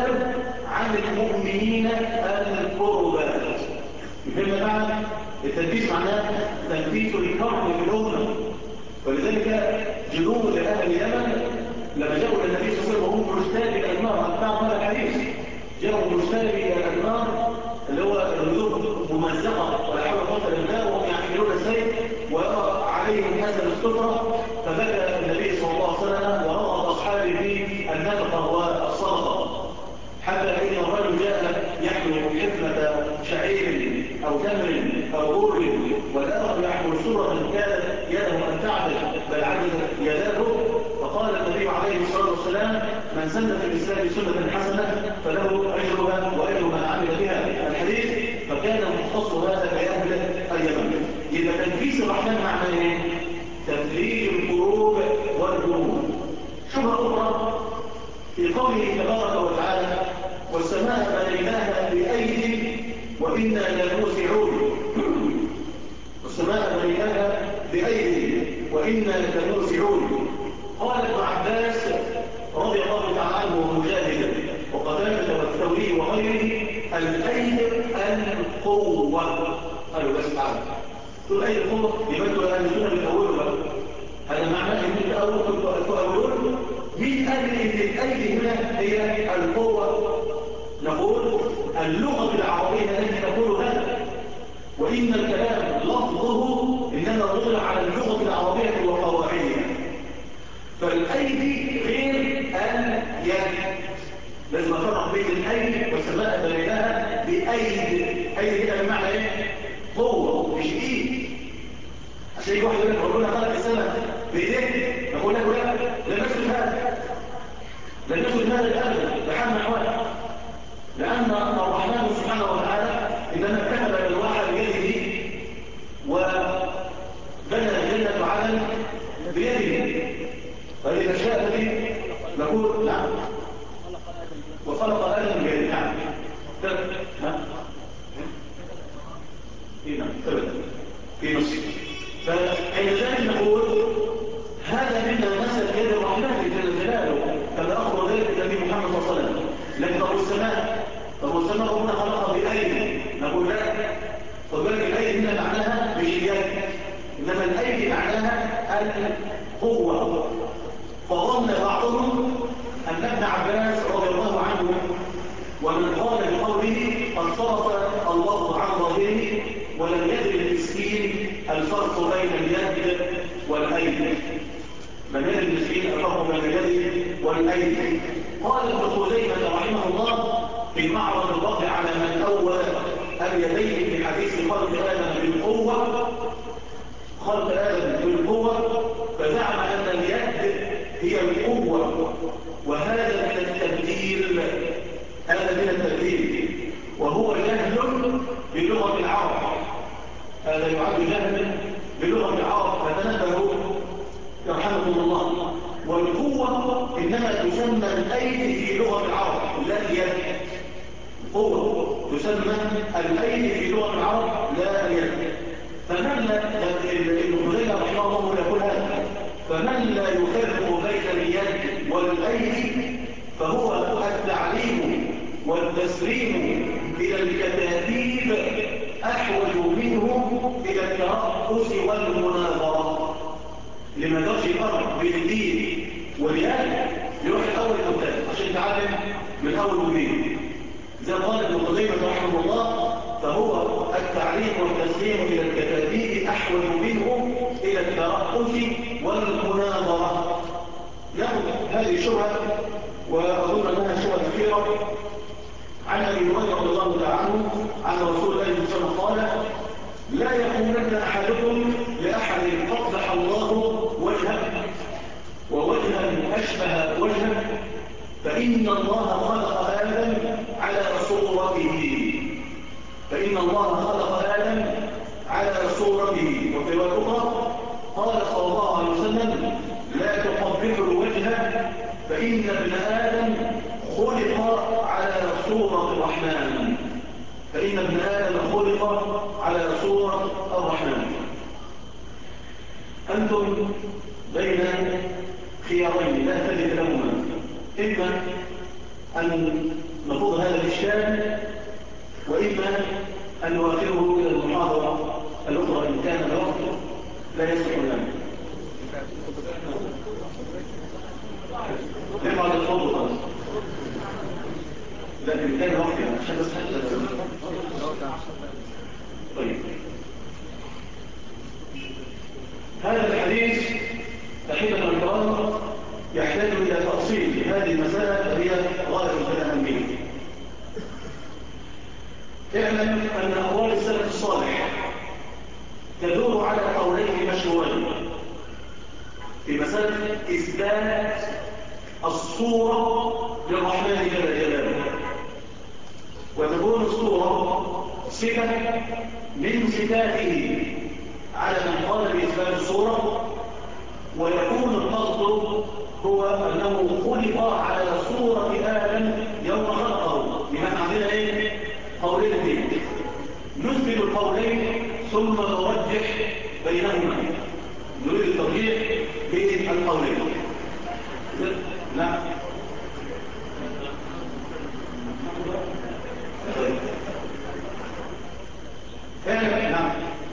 المؤمنين القربات. يفهم معنى التنفيذ؟ معناه تنفيذ الكرب في الأمة. ولذلك جنود أهل اليمن لما جاءوا للنبي صلى الله عليه وسلم وهم مرسال إلى النار، أتباع هذا الحديث، جاءوا مرسال إلى النار اللي هو الوجوه ممزقة ولا حول ولا قوة إلا بالله، وهم يحملون السيف ويرى عليهم هذا السترة، فبكى النبي صلى الله عليه وسلم ورغب أصحابه النفقة والصدقة، حتى إن الرجل جاء يحمل حفنة شعير أو تمر أو بر، والآخر يحمل سورة كانت يده أن تعبد بل عجزت يداه، فقال النبي عليه الصلاة والسلام: من سن في الإسلام سنة حسنة فله أجرها وأجر من عمل بها. الحديث فكان مختص هذا بأهل اليمن. إذا تنفيذ الرحمن معناه إيه؟ تفريج الكروب والجنود. شبهة أخرى في قوله تبارك وتعالى: والسماء بنيناها بأيد وإنا لموسعون. والسماء بنيناها بأيد وإنا لموسعون. قال ابن عباس رضي الله تعالى عنه ومجاهد وقتادة والثوري وغيره: الأيد القوة. قالوا بس تعالى تقول أيد القوة يبدو أن السنة بالأول بقى. هذا معناه أن التأولون مين قال ان الايدي هنا هي القوة؟ نقول اللغة العربية التي تقول هذا، وإن الكلام لفظه إنما وضع على اللغة العربية وقواعدها. فالأيدي غير اليد، لازم أفرق بين الأيدي والسماء بينها بأيد. أيدي هنا بمعنى إيه؟ قوة مش إيد. عشان يجي واحد يقول لك ربنا خلق السماء بإيديه، نقول له لا، لا نفس هذا، لا نفس هذا أبدا بحال من الأحوال، لأن الرحمن سبحانه وتعالى إنما كتب الألواح بيده وبنى الجنة عدن بيده. فإذا شاء به نقول نعم وخلق آدم بيده. نعم في نص. فعندما نقول هذا مما مثل يد الرحمن جل جلاله كما أخبر ذلك النبي محمد صلى الله عليه وسلم. لكن طب السماء ربنا خلقها بأيدي، نقول لا، فبالك الأيدي هنا معناها مش اليد، إنما الأيدي معناها القوة. فظن بعضهم أن ابن عباس رضي الله عنه ومن قال بقوله قد صرف الله عن ظاهره ولم يدري المسكين الفرق بين اليد والأيدي. من يدري المسكين الفرق بين اليد والأيدي. قال ابن خزيمة رحمه الله في معرض الرد على من أول اليدين في حديث خلق آدم بالقوة، خلق آدم بالقوة، فزعم أن اليد هي القوة، وهذا من التبديل، هذا من التبديل وهو جهل بلغة العرب. هذا يعد جهل بلغة العرب، فتنبهوا يرحمكم الله. والقوة إنما تسمى الأيدي في لغة العرب لا اليد. القوة تسمى الأيدي في لغة العرب لا اليد. فمن لا ابن خزيمة رحمه الله يقول هذا، فمن لا يفرق بين اليد والأيدي فهو التعليم والتسليم إلى الكتاتيب أحوج منه إلى الترأس والمناظرة. لما يقدرش يفرق بين الدين واليد يروح الأول الأولاد عشان يتعلم من أول وجديد. زي قال ابن خزيمة رحمه الله: فهو التعليم والتسليم إلى الكتاتيب أحوج منه إلى الترأس والمناظرة. نأخذ هذه الشبهة وأظن أنها شبهة كثيرة. عن أبي هريرة رضي الله تعالى عنه عن رسول الله صلى الله عليه وسلم قال: لا يقولن أحدكم لأحد قبح الله وجهه ووجها أشبه وجهه، فإن الله خلق آدم على صورته. فإن الله خلق آدم على صورته. وفي رواية أخرى قال صلى الله عليه وسلم: لا تقبحوا الوجه فإن ابن آدم خلق على صورة الرحمن. فإن ابن آدم خلق على صورة الرحمن. أنتم بين خيارين لا تجد لهما: إما أن نفوض هذا الإشكال، وإما أن نؤخره إلى المحاضرة الأخرى إن كان الوقت لا يسمح لنا. نعم على الفضل لكن كان وقت عشان بس حتى. طيب هذا الحديث أحبة الكرام يحتاج إلى تفصيل هذه المسألة وهي غاية في الأهمية. اعلم أن أقوال السلف الصالح تدور على قولين مشهورين في مسألة إثبات الصورة للرحمن جل جلاله، وتكون الصورة صفة من صفاته على من قال بإثبات الصورة، ويكون القصد هو أنه خلق على صورة آدم يوم خلقه. لمن عندنا إيه؟ قولين اثنين، نثبت القولين ثم نرجح بينهما، نريد الترجيح بين القولين. نعم نعم.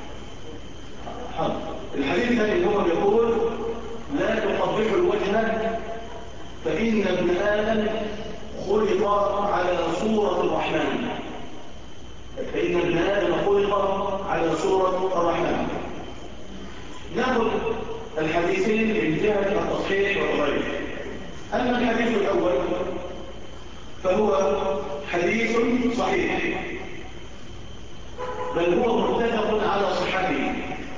الحديث الذي هو يقول لا تقبح الوجه فإن ابن آدم خلق على صورة الرحمن، فإن ابن آدم خلق على صورة الرحمن. نأخذ الحديثين من جهة التصحيح والغير. أما الحديث الأول فهو حديث صحيح، بل هو متفق على صحته،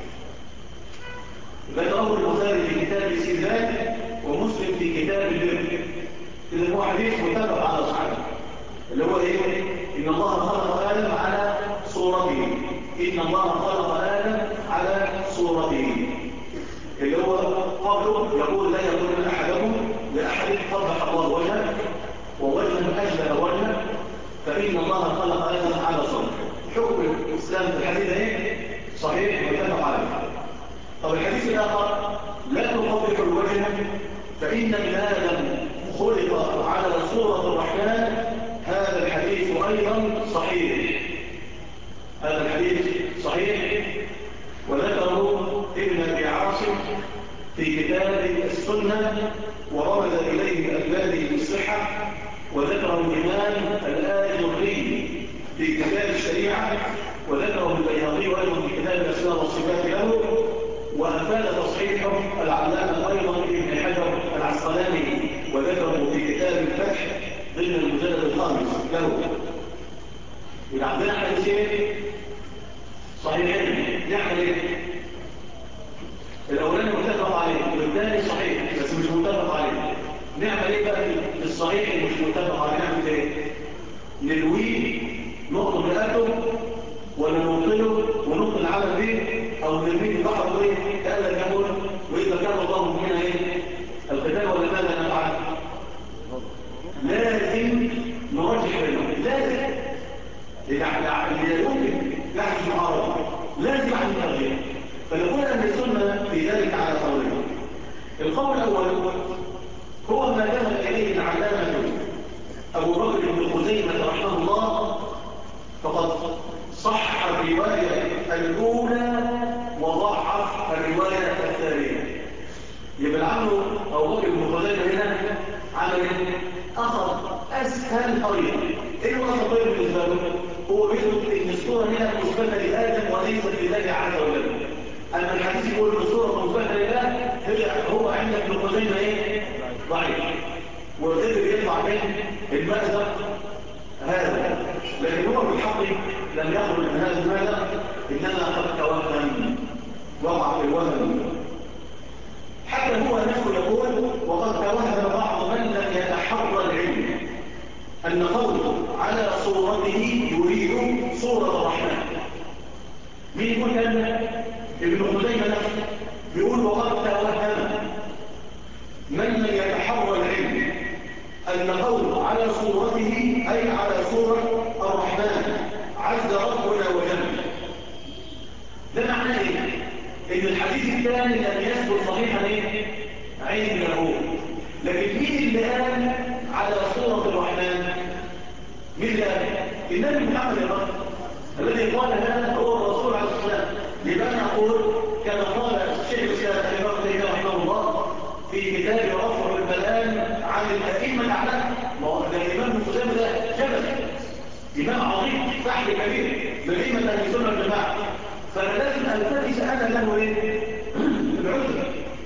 ذكره البخاري في كتاب الاستدلال ومسلم في كتاب البر. إذا هو حديث متفق على صحته، اللي هو إيه؟ إن الله خلق آدم على صورته، إن الله خلق آدم على صورته، اللي هو قبله يقول لا يقول أحدكم لأحد قبح الله وجهه ووجهه أشبه وجهه فإن الله خلق آدم على صورته. حكم الإسلام في الحديث ايه؟ صحيح متفق عليه. طب الحديث الآخر لا تقبح الوجه فإن ابن آدم خلق على صورة الرحمن، هذا الحديث أيضا صحيح، هذا الحديث صحيح، وذكره ابن أبي عاصم في كتاب السنة ورمز إليه الألباني بالصحة، وذكره الإمام الآجري في كتاب الشريعة، وذكره البيهقي أيضا في كتاب الأسماء والصفات له، وأفاد تصحيحه العلامة أيضا ابن حجر العسقلاني، وذكره في كتاب الفتح ضمن المجلد الخامس له. إذا عندنا حديثين صحيحين نعمل ايه؟ الأولاني متفق عليه والثاني صحيح بس مش متفق عليه، نعمل ايه بقى في الصحيح مش متفق عليه؟ نعمل ايه؟ نلويه نقطة رقبته ولا نبطله ونقطة العمل به، أو نرميه البحر وإيه كألا يقول وإذا كان الله منها إيه القتال، ولا ماذا نفعل؟ لازم نرجح بينهم، لازم اللي يمكن يحدث معارضة لازم يحدث ترجيح. فنقول أن السنة في ذلك على قولين. القول الأول هو ما ذهب إليه العلامة أبو بكر بن خزيمة رحمه الله، فقد صح الرواية الأولى وضعف الرواية الثانية. يبقى عنه أبو بكر بن خزيمة هنا عمل أخذ أسهل طريق. إيه هو أسهل طريق بالنسبة له؟ هو بيقول إن الصورة هنا مثبتة لآدم وليست لله عز وجل. أما الحديث يقول إن الصورة مثبتة لله، هو عند ابن خزيمة إيه؟ ضعيف، والقدر يطلع من المأزق هذا، لكن هو في الحق لم يخرج من هذا المأزق، إنما قد توهم، وقع في الوهم. حتى هو نفسه يقول وقد توهم بعض من لم يتحرى العلم أن قوله على صورته يريد صورة الرحمن. مين يقول كلمة؟ ابن خزيمة نفسه بيقول وقد توهم من لم يتحرى العلم أن قوله على صورته أي على صورة الرحمن عز ربنا وجل. ده معناه إيه؟ إن الحديث الثاني لم يثبت صحيحا إيه؟ عنده، لكن مين اللي قال على صورة الرحمن؟ مين اللي قال؟ النبي محمد يا رب الذي قال هذا هو الرسول عليه الصلاة والسلام. لما أنا أقول كما قال الشيخ الإسلام الإمام ابن تيمية رحمه الله في كتاب رفع الملام عن الأئمة الأعلام. ما هو ده الإمام ابن خزيمة ده جبل إمام عظيم فحل كبير من أئمة أهل السنة والجماعة، فأنا لازم ألتمس أنا له إيه؟ العذر،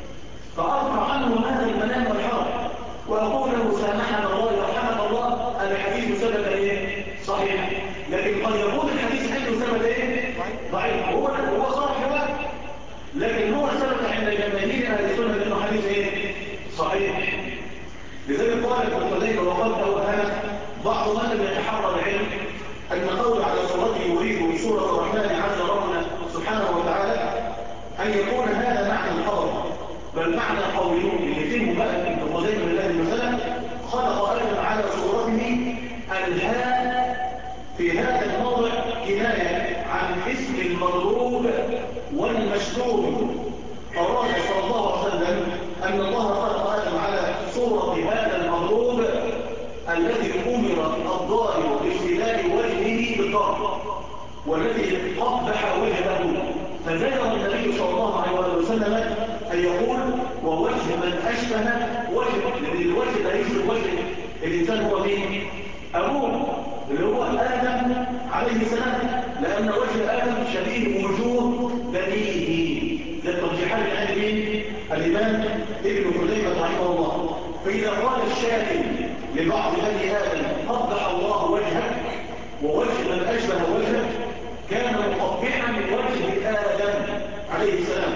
فأرفع عنه هذا المنام والحرج وأقول له سامحنا الله ورحمك الله الحديث سبب إيه؟ صحيح. لكن قد يكون الحديث عنده سبب إيه؟ ضعيف. هو صحيح واحد، لكن هو سبب عند جماهير أهل السنة أنه حديث إيه؟ صحيح. لذلك قال ابن خزيمة وقد توهم بعض من لم يتحرى العلم أن قول على صورته يريد صورة الرحمن عز ربنا سبحانه وتعالى أن يكون هذا معنى الخبر، بل معنى قوله اللي فيه بقى ابن خزيمة من هذه المسألة خلق آدم على صورته الهاء في هذا الموضع كناية عن اسم المضروب والمشتوم. أراد صلى الله عليه وسلم أن الله خلق آدم على صورة هذا المضروب الذي أمر الضارب باشتلاء وجهه بالضرب والذي قبح وجهه، فذكر النبي صلى الله عليه وسلم أن يقول ووجه من أشبه وجه، لأن الوجه لا يشبه وجه الإنسان هو مين؟ أبوه اللي هو آدم عليه السلام، لأن وجه آدم شبيه وجوه بنيه. للترجيحات عن مين؟ الإمام ابن خزيمة رحمه الله. فإذا قال الشاكل لبعض بني آدم قبح الله وجهك ووجه من أشبه وجهك، كان مقبحا وجه آدم عليه السلام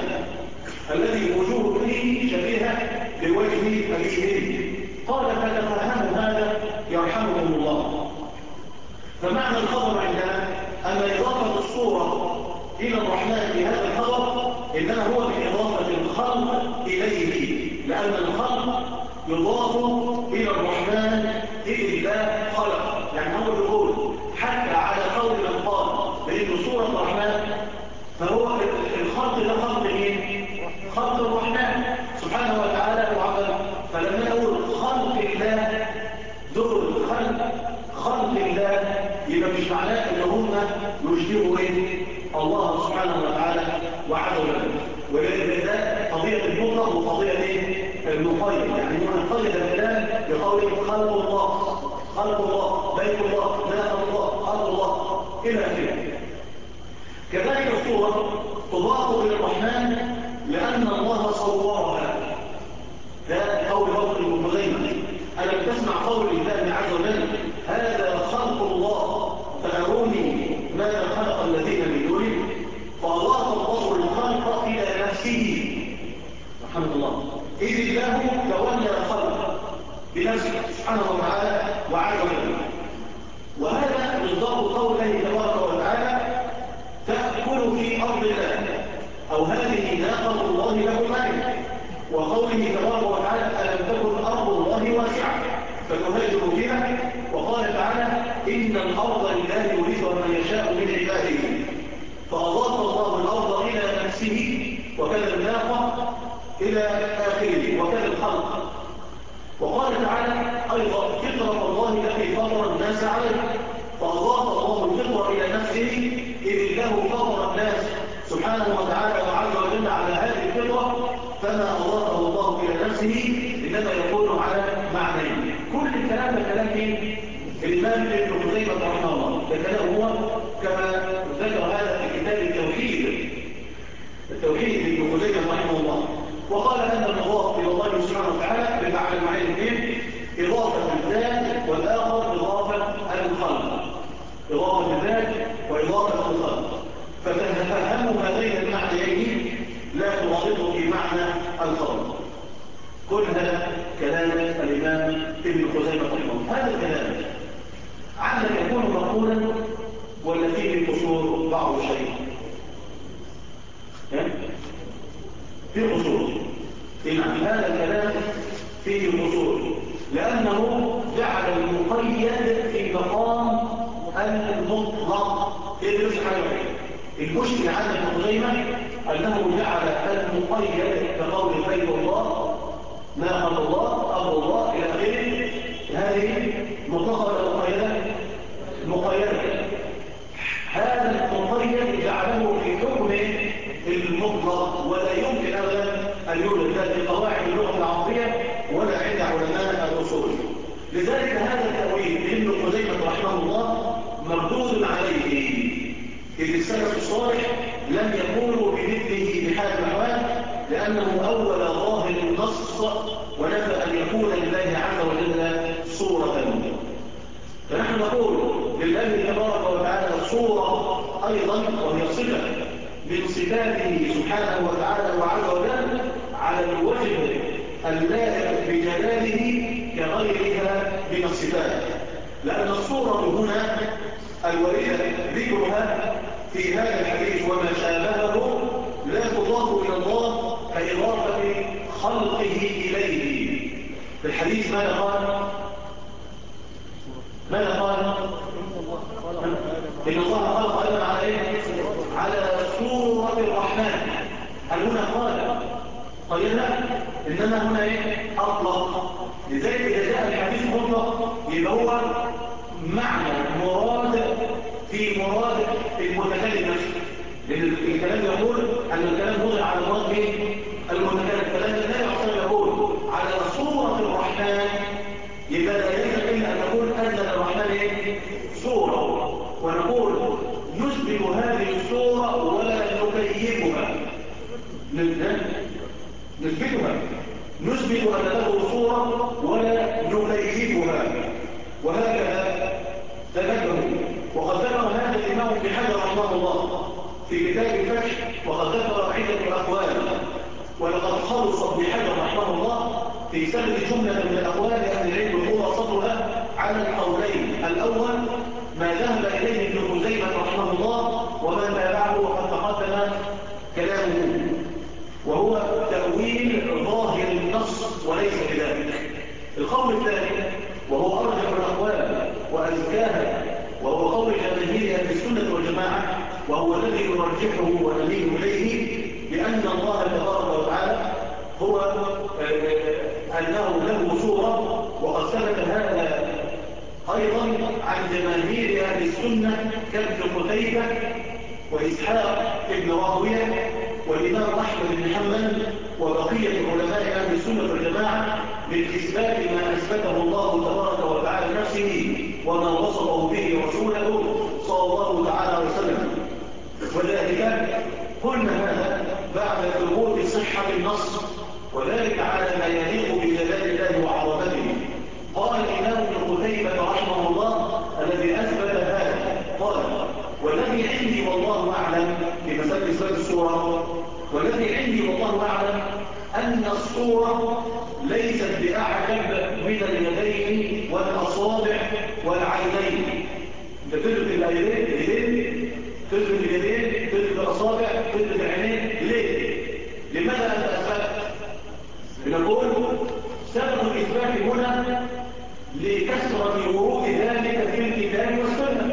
الذي وجوه به شبيهة بوجه أبيه. قال فتفهموا هذا يرحمكم الله. فمعنى الخبر عندنا أن إضافة الصورة إلى الرحمن في هذا الخبر إنما هو بإضافة الخلق إليه، لأن الخلق يضاف إلى الرحمن إلا خلق. يعني هو يقول حتى على قول من قال بأن صورة الرحمن فهو الخلق ده خلق مين؟ خلق الرحمن سبحانه وتعالى وعلا. فلما نقول خلق الله دخل خلق الله يبقى مش معناه ان هم يشبهوا ايه؟ الله سبحانه وتعالى وعز وجل. ولذلك ده قضيه المطلق وقضيه ايه؟ المقيد. يعني نقيد الكلام بقول خلق الله، خلق الله، بيت الله، ناس الله، ارض الله الى اخره. كذلك الصوره تضاف الى الرحمن لان الله صورها. ده قول بطل ابن خزيمة. ألم تسمع قول الله عز وجل هذا خلق الله فأروني ماذا خلق الذين من دونه؟ فأضاف الله الخلق إلى نفسه رحمه الله، إذ الله تولى الخلق بنفسه سبحانه وتعالى وعز وجل. وهذا مصداق قوله تبارك وتعالى تأكل في أرض الله، أو هذه ناقة الله لكم آية. وقوله تبارك وتعالى ألم تكن أرض الله واسعة فتهاجروا فيها. وقال تعالى إن الأرض لله يورثها من يشاء من عباده، فأضاف الله الأرض إلى نفسه وكذا الناقة إلى آخره وكذا الخلق. وقال تعالى أيضا فطرة الله التي فطر الناس عليه، فأضاف الله الفطرة إلى نفسه إذ له فطر الناس سبحانه وتعالى وعز وجل على هذه الفطرة، فما أضافه الله إلى نفسه إنما يكون على معنى. كل الكلام ده كلام مين؟ الإمام ابن خزيمة رحمه الله. ده كلام هو كما ذكر هذا في كتاب التوحيد ابن خزيمة رحمه الله. وقال أن المضاف إلى الله سبحانه وتعالى بمعنى معين اثنين: إضافة الذات والآخر إضافة الخلق. إضافة الذات وإضافة الخلق، فتفهموا هذين المعنيين لا تغلطوا في معنى الخلق. كل هذا كلام الإمام ابن خزيمة رحمه الله. هذا الكلام عندك يكون مقولا ولا فيه قصور بعض الشيء؟ فيه قصور. نعم، هذا الكلام فيه قصور لأنه جعل المقيد في مقام المطلق. المشكلة عند ابن خزيمة أنه جعل المقيد كقول بيت الله، ناقة الله، أمر الله إلى آخره. هذه مطلقة ولا مقيدة؟ أن يوجد لا في قواعد اللغة العربية ولا عند علماء الأصول. لذلك هذا التأويل لابن خزيمة رحمه الله مردود عليه، إذ السلف الصالح لم يكونوا بمثله بحال الأحوال، لأنه أول ظاهر النص ونفى أن يكون لله عز وجل صورة. فنحن نقول لله تبارك وتعالى صورة أيضا، وهي صفة من صفاته سبحانه وتعالى وعز وجل على الوجه اللائق بجلاله كغيرها من الصفات، لأن الصورة هنا الواردة ذكرها في هذا الحديث وما شابهه لا تضاف إلى الله كإضافة خلقه إليه. في الحديث ماذا قال؟ إن الله خلق آدم على إيه؟ على صورة الرحمن. هل هنا قال قيلنا؟ إنما هنا إيه؟ أطلق. لذلك إذا جاء الحديث مطلق يبقى هو معنى مراد في مراد المتكلم نفسه، لأن الكلام يقول أن الكلام وضع على مراد المتكلم، فلما لا يحصل يقول على صورة الرحمن يبقى لا يجب إلا أن نقول أن الرحمن إيه؟ صورة، ونقول نثبت هذه الصورة ولا نكيفها. نثبت أن له صورة ولا نكيفها، وهكذا تنبهوا. وقد ذكر هذا الإمام ابن حجر رحمه الله في كتاب الفتح، وقد ذكر عدة أقوال، ولقد خلص ابن حجر رحمه الله في سرد جملة من الأقوال أهل العلم خلاصتها على القولين. الأول ما ذهب إليه ابن خزيمة رحمه الله ومن تابعه وقد تقدم كلامه، وهو تأويل ظاهر النص وليس بذلك. القول الثاني وهو أرجح الأقوال وأزكاها، وهو قول جماهير أهل السنة والجماعة، وهو الذي نرجحه ونميل إليه، بأن الله تبارك وتعالى هو أنه له صورة. وقد ثبت هذا أيضا عن جماهير أهل السنة كابن قتيبة وإسحاق ابن راهوية والإمام أحمد بن حنبل وبقية علماء أهل السنة والجماعة من إثبات ما أثبته الله تبارك وتعالى نفسه وما وصفه به رسوله صلى الله تعالى عليه وسلم. وذلك قلنا هذا بعد ثبوت صحة النص، وذلك على ما يليق بجلال الله وعظمته. قال الإمام ابن قتيبة رحمه الله الذي أثبت هذا، قال: والذي عندي والله أعلم في مسألة إثبات الصورة، والذي عندي والله أعلم أن الصورة ليست بأعجب من اليدين والأصابع والعينين. تدرك اليدين، تدرك اليدين، تدرك الأصابع، تدرك العينين. ليه؟ لماذا أنت أثبت؟ لنقول سبب الإثبات هنا لكثرة ورود ذلك في الكتاب والسنة،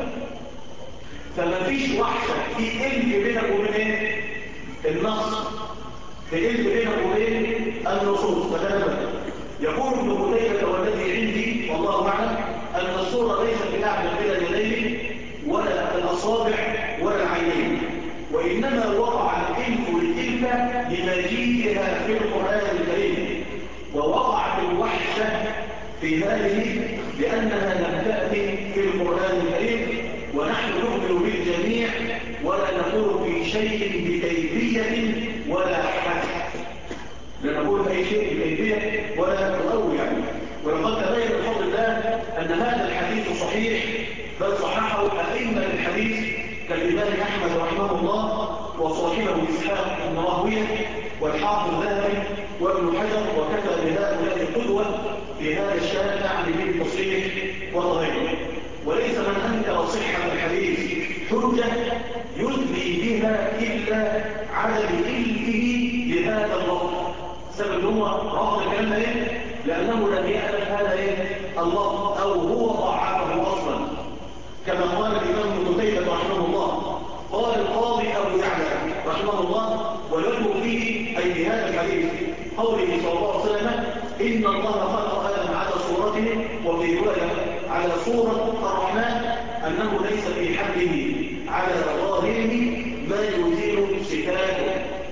فما فيش وحشة في علم بينك وبين النص، في علم بينك وبين النصوص. فتنبه. يقول ابن قتيبة والذي عندي والله أعلم أن الصورة ليست بأعجب من اليدين ولا الأصابع ولا العينين، وإنما وقع الإلف لتلك لمجيئها في القرآن الكريم، ووقعت الوحشة في هذه لأنها لم تأتي في القرآن الكريم، ونحن نؤمن بالجميع ولا نقول في شيء بكيفية ولا حد، لا نقول أي شيء بكيفية ولا نقول يعني. ولقد تبين بفضل الله أن هذا الحديث صحيح، بل صححه أئمة الحديث كالإمام أحمد رحمه الله وصاحبه إسحاق بن راهوية والحافظ الذهبي وابن حجر، وكتب بهؤلاء القدوة في هذا الشأن يعني بالتصحيح وغيره. وليس من أنكر صحة الحديث حجة يدلي بها إلا عدم علمه بهذا اللفظ. سبب هو رفض الكلام ايه؟ لأنه لم يعرف هذا ايه؟ اللفظ، أو هو ضعفه أصلا، كما قال الإمام ابن قتيبة رحمه الله. قال القاضي أبو يعلى رحمه الله ولكم فيه أي بهذا الحديث قوله صلى الله عليه وسلم: إن الله خلق آدم على صورته، وفي رواية على صورة الرحمن، أنه ليس في حده على ظاهره ما يزيل صفاته،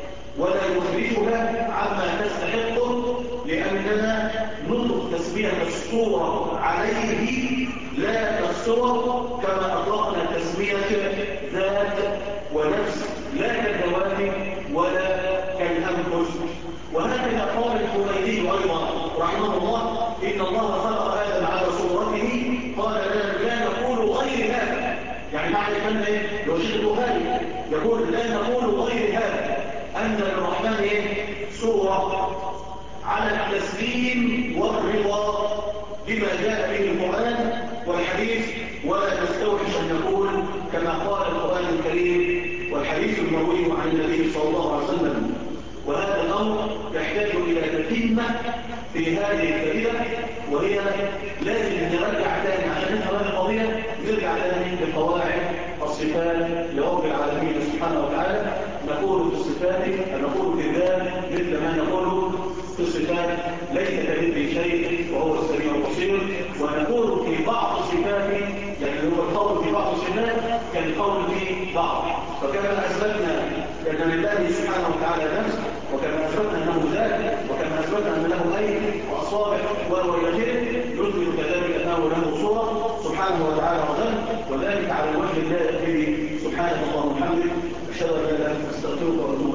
ولا يخرجها عما تستحقه، لأننا نطلق تسمية الصورة عليه لا كالصور كما أطلقنا تسمية ذات ونفس لا كالذوات ولا كالأنفس. وهكذا قال الحميدي أيضا رحمه الله: إن الله خلق آدم على صورته، قال لا نقول غير هذا. يعني معنى كلمة لو شيء البخاري يقول لا نقول غير هذا، أن للرحمن صورة على التسليم والرضا بما جاء به القرآن والحديث، ولا نستوحش أن نقول كما قال القرآن الكريم والحديث المروي عن النبي صلى الله عليه وسلم. وهذا الأمر يحتاج إلى تتمة في هذه الفائدة، وهي لازم نرجع تاني عشان نفهم هذه القضية، نرجع تاني لقواعد الصفات لرب العالمين سبحانه وتعالى. نقول في الصفات، نقول في الذات مثل ما نقول في الصفات ليس كمثله شيء وهو السميع البصير. ونقول في بعض الصفات، يعني هو القول في بعض الصفات كالقول في بعض. فكما أثبتنا أن لله سبحانه وتعالى نفس، وكما أثبتنا أنه ذات، وكما أثبتنا أن له أيدي وأصابع وإلى آخره، نثبت كذلك أنه له صورة سبحانه وتعالى وذل، وذلك على الوجه اللائق به. سبحانه اللهم وبحمدك، أشهد أن لا إله إلا أنت، أستغفرك وأتوب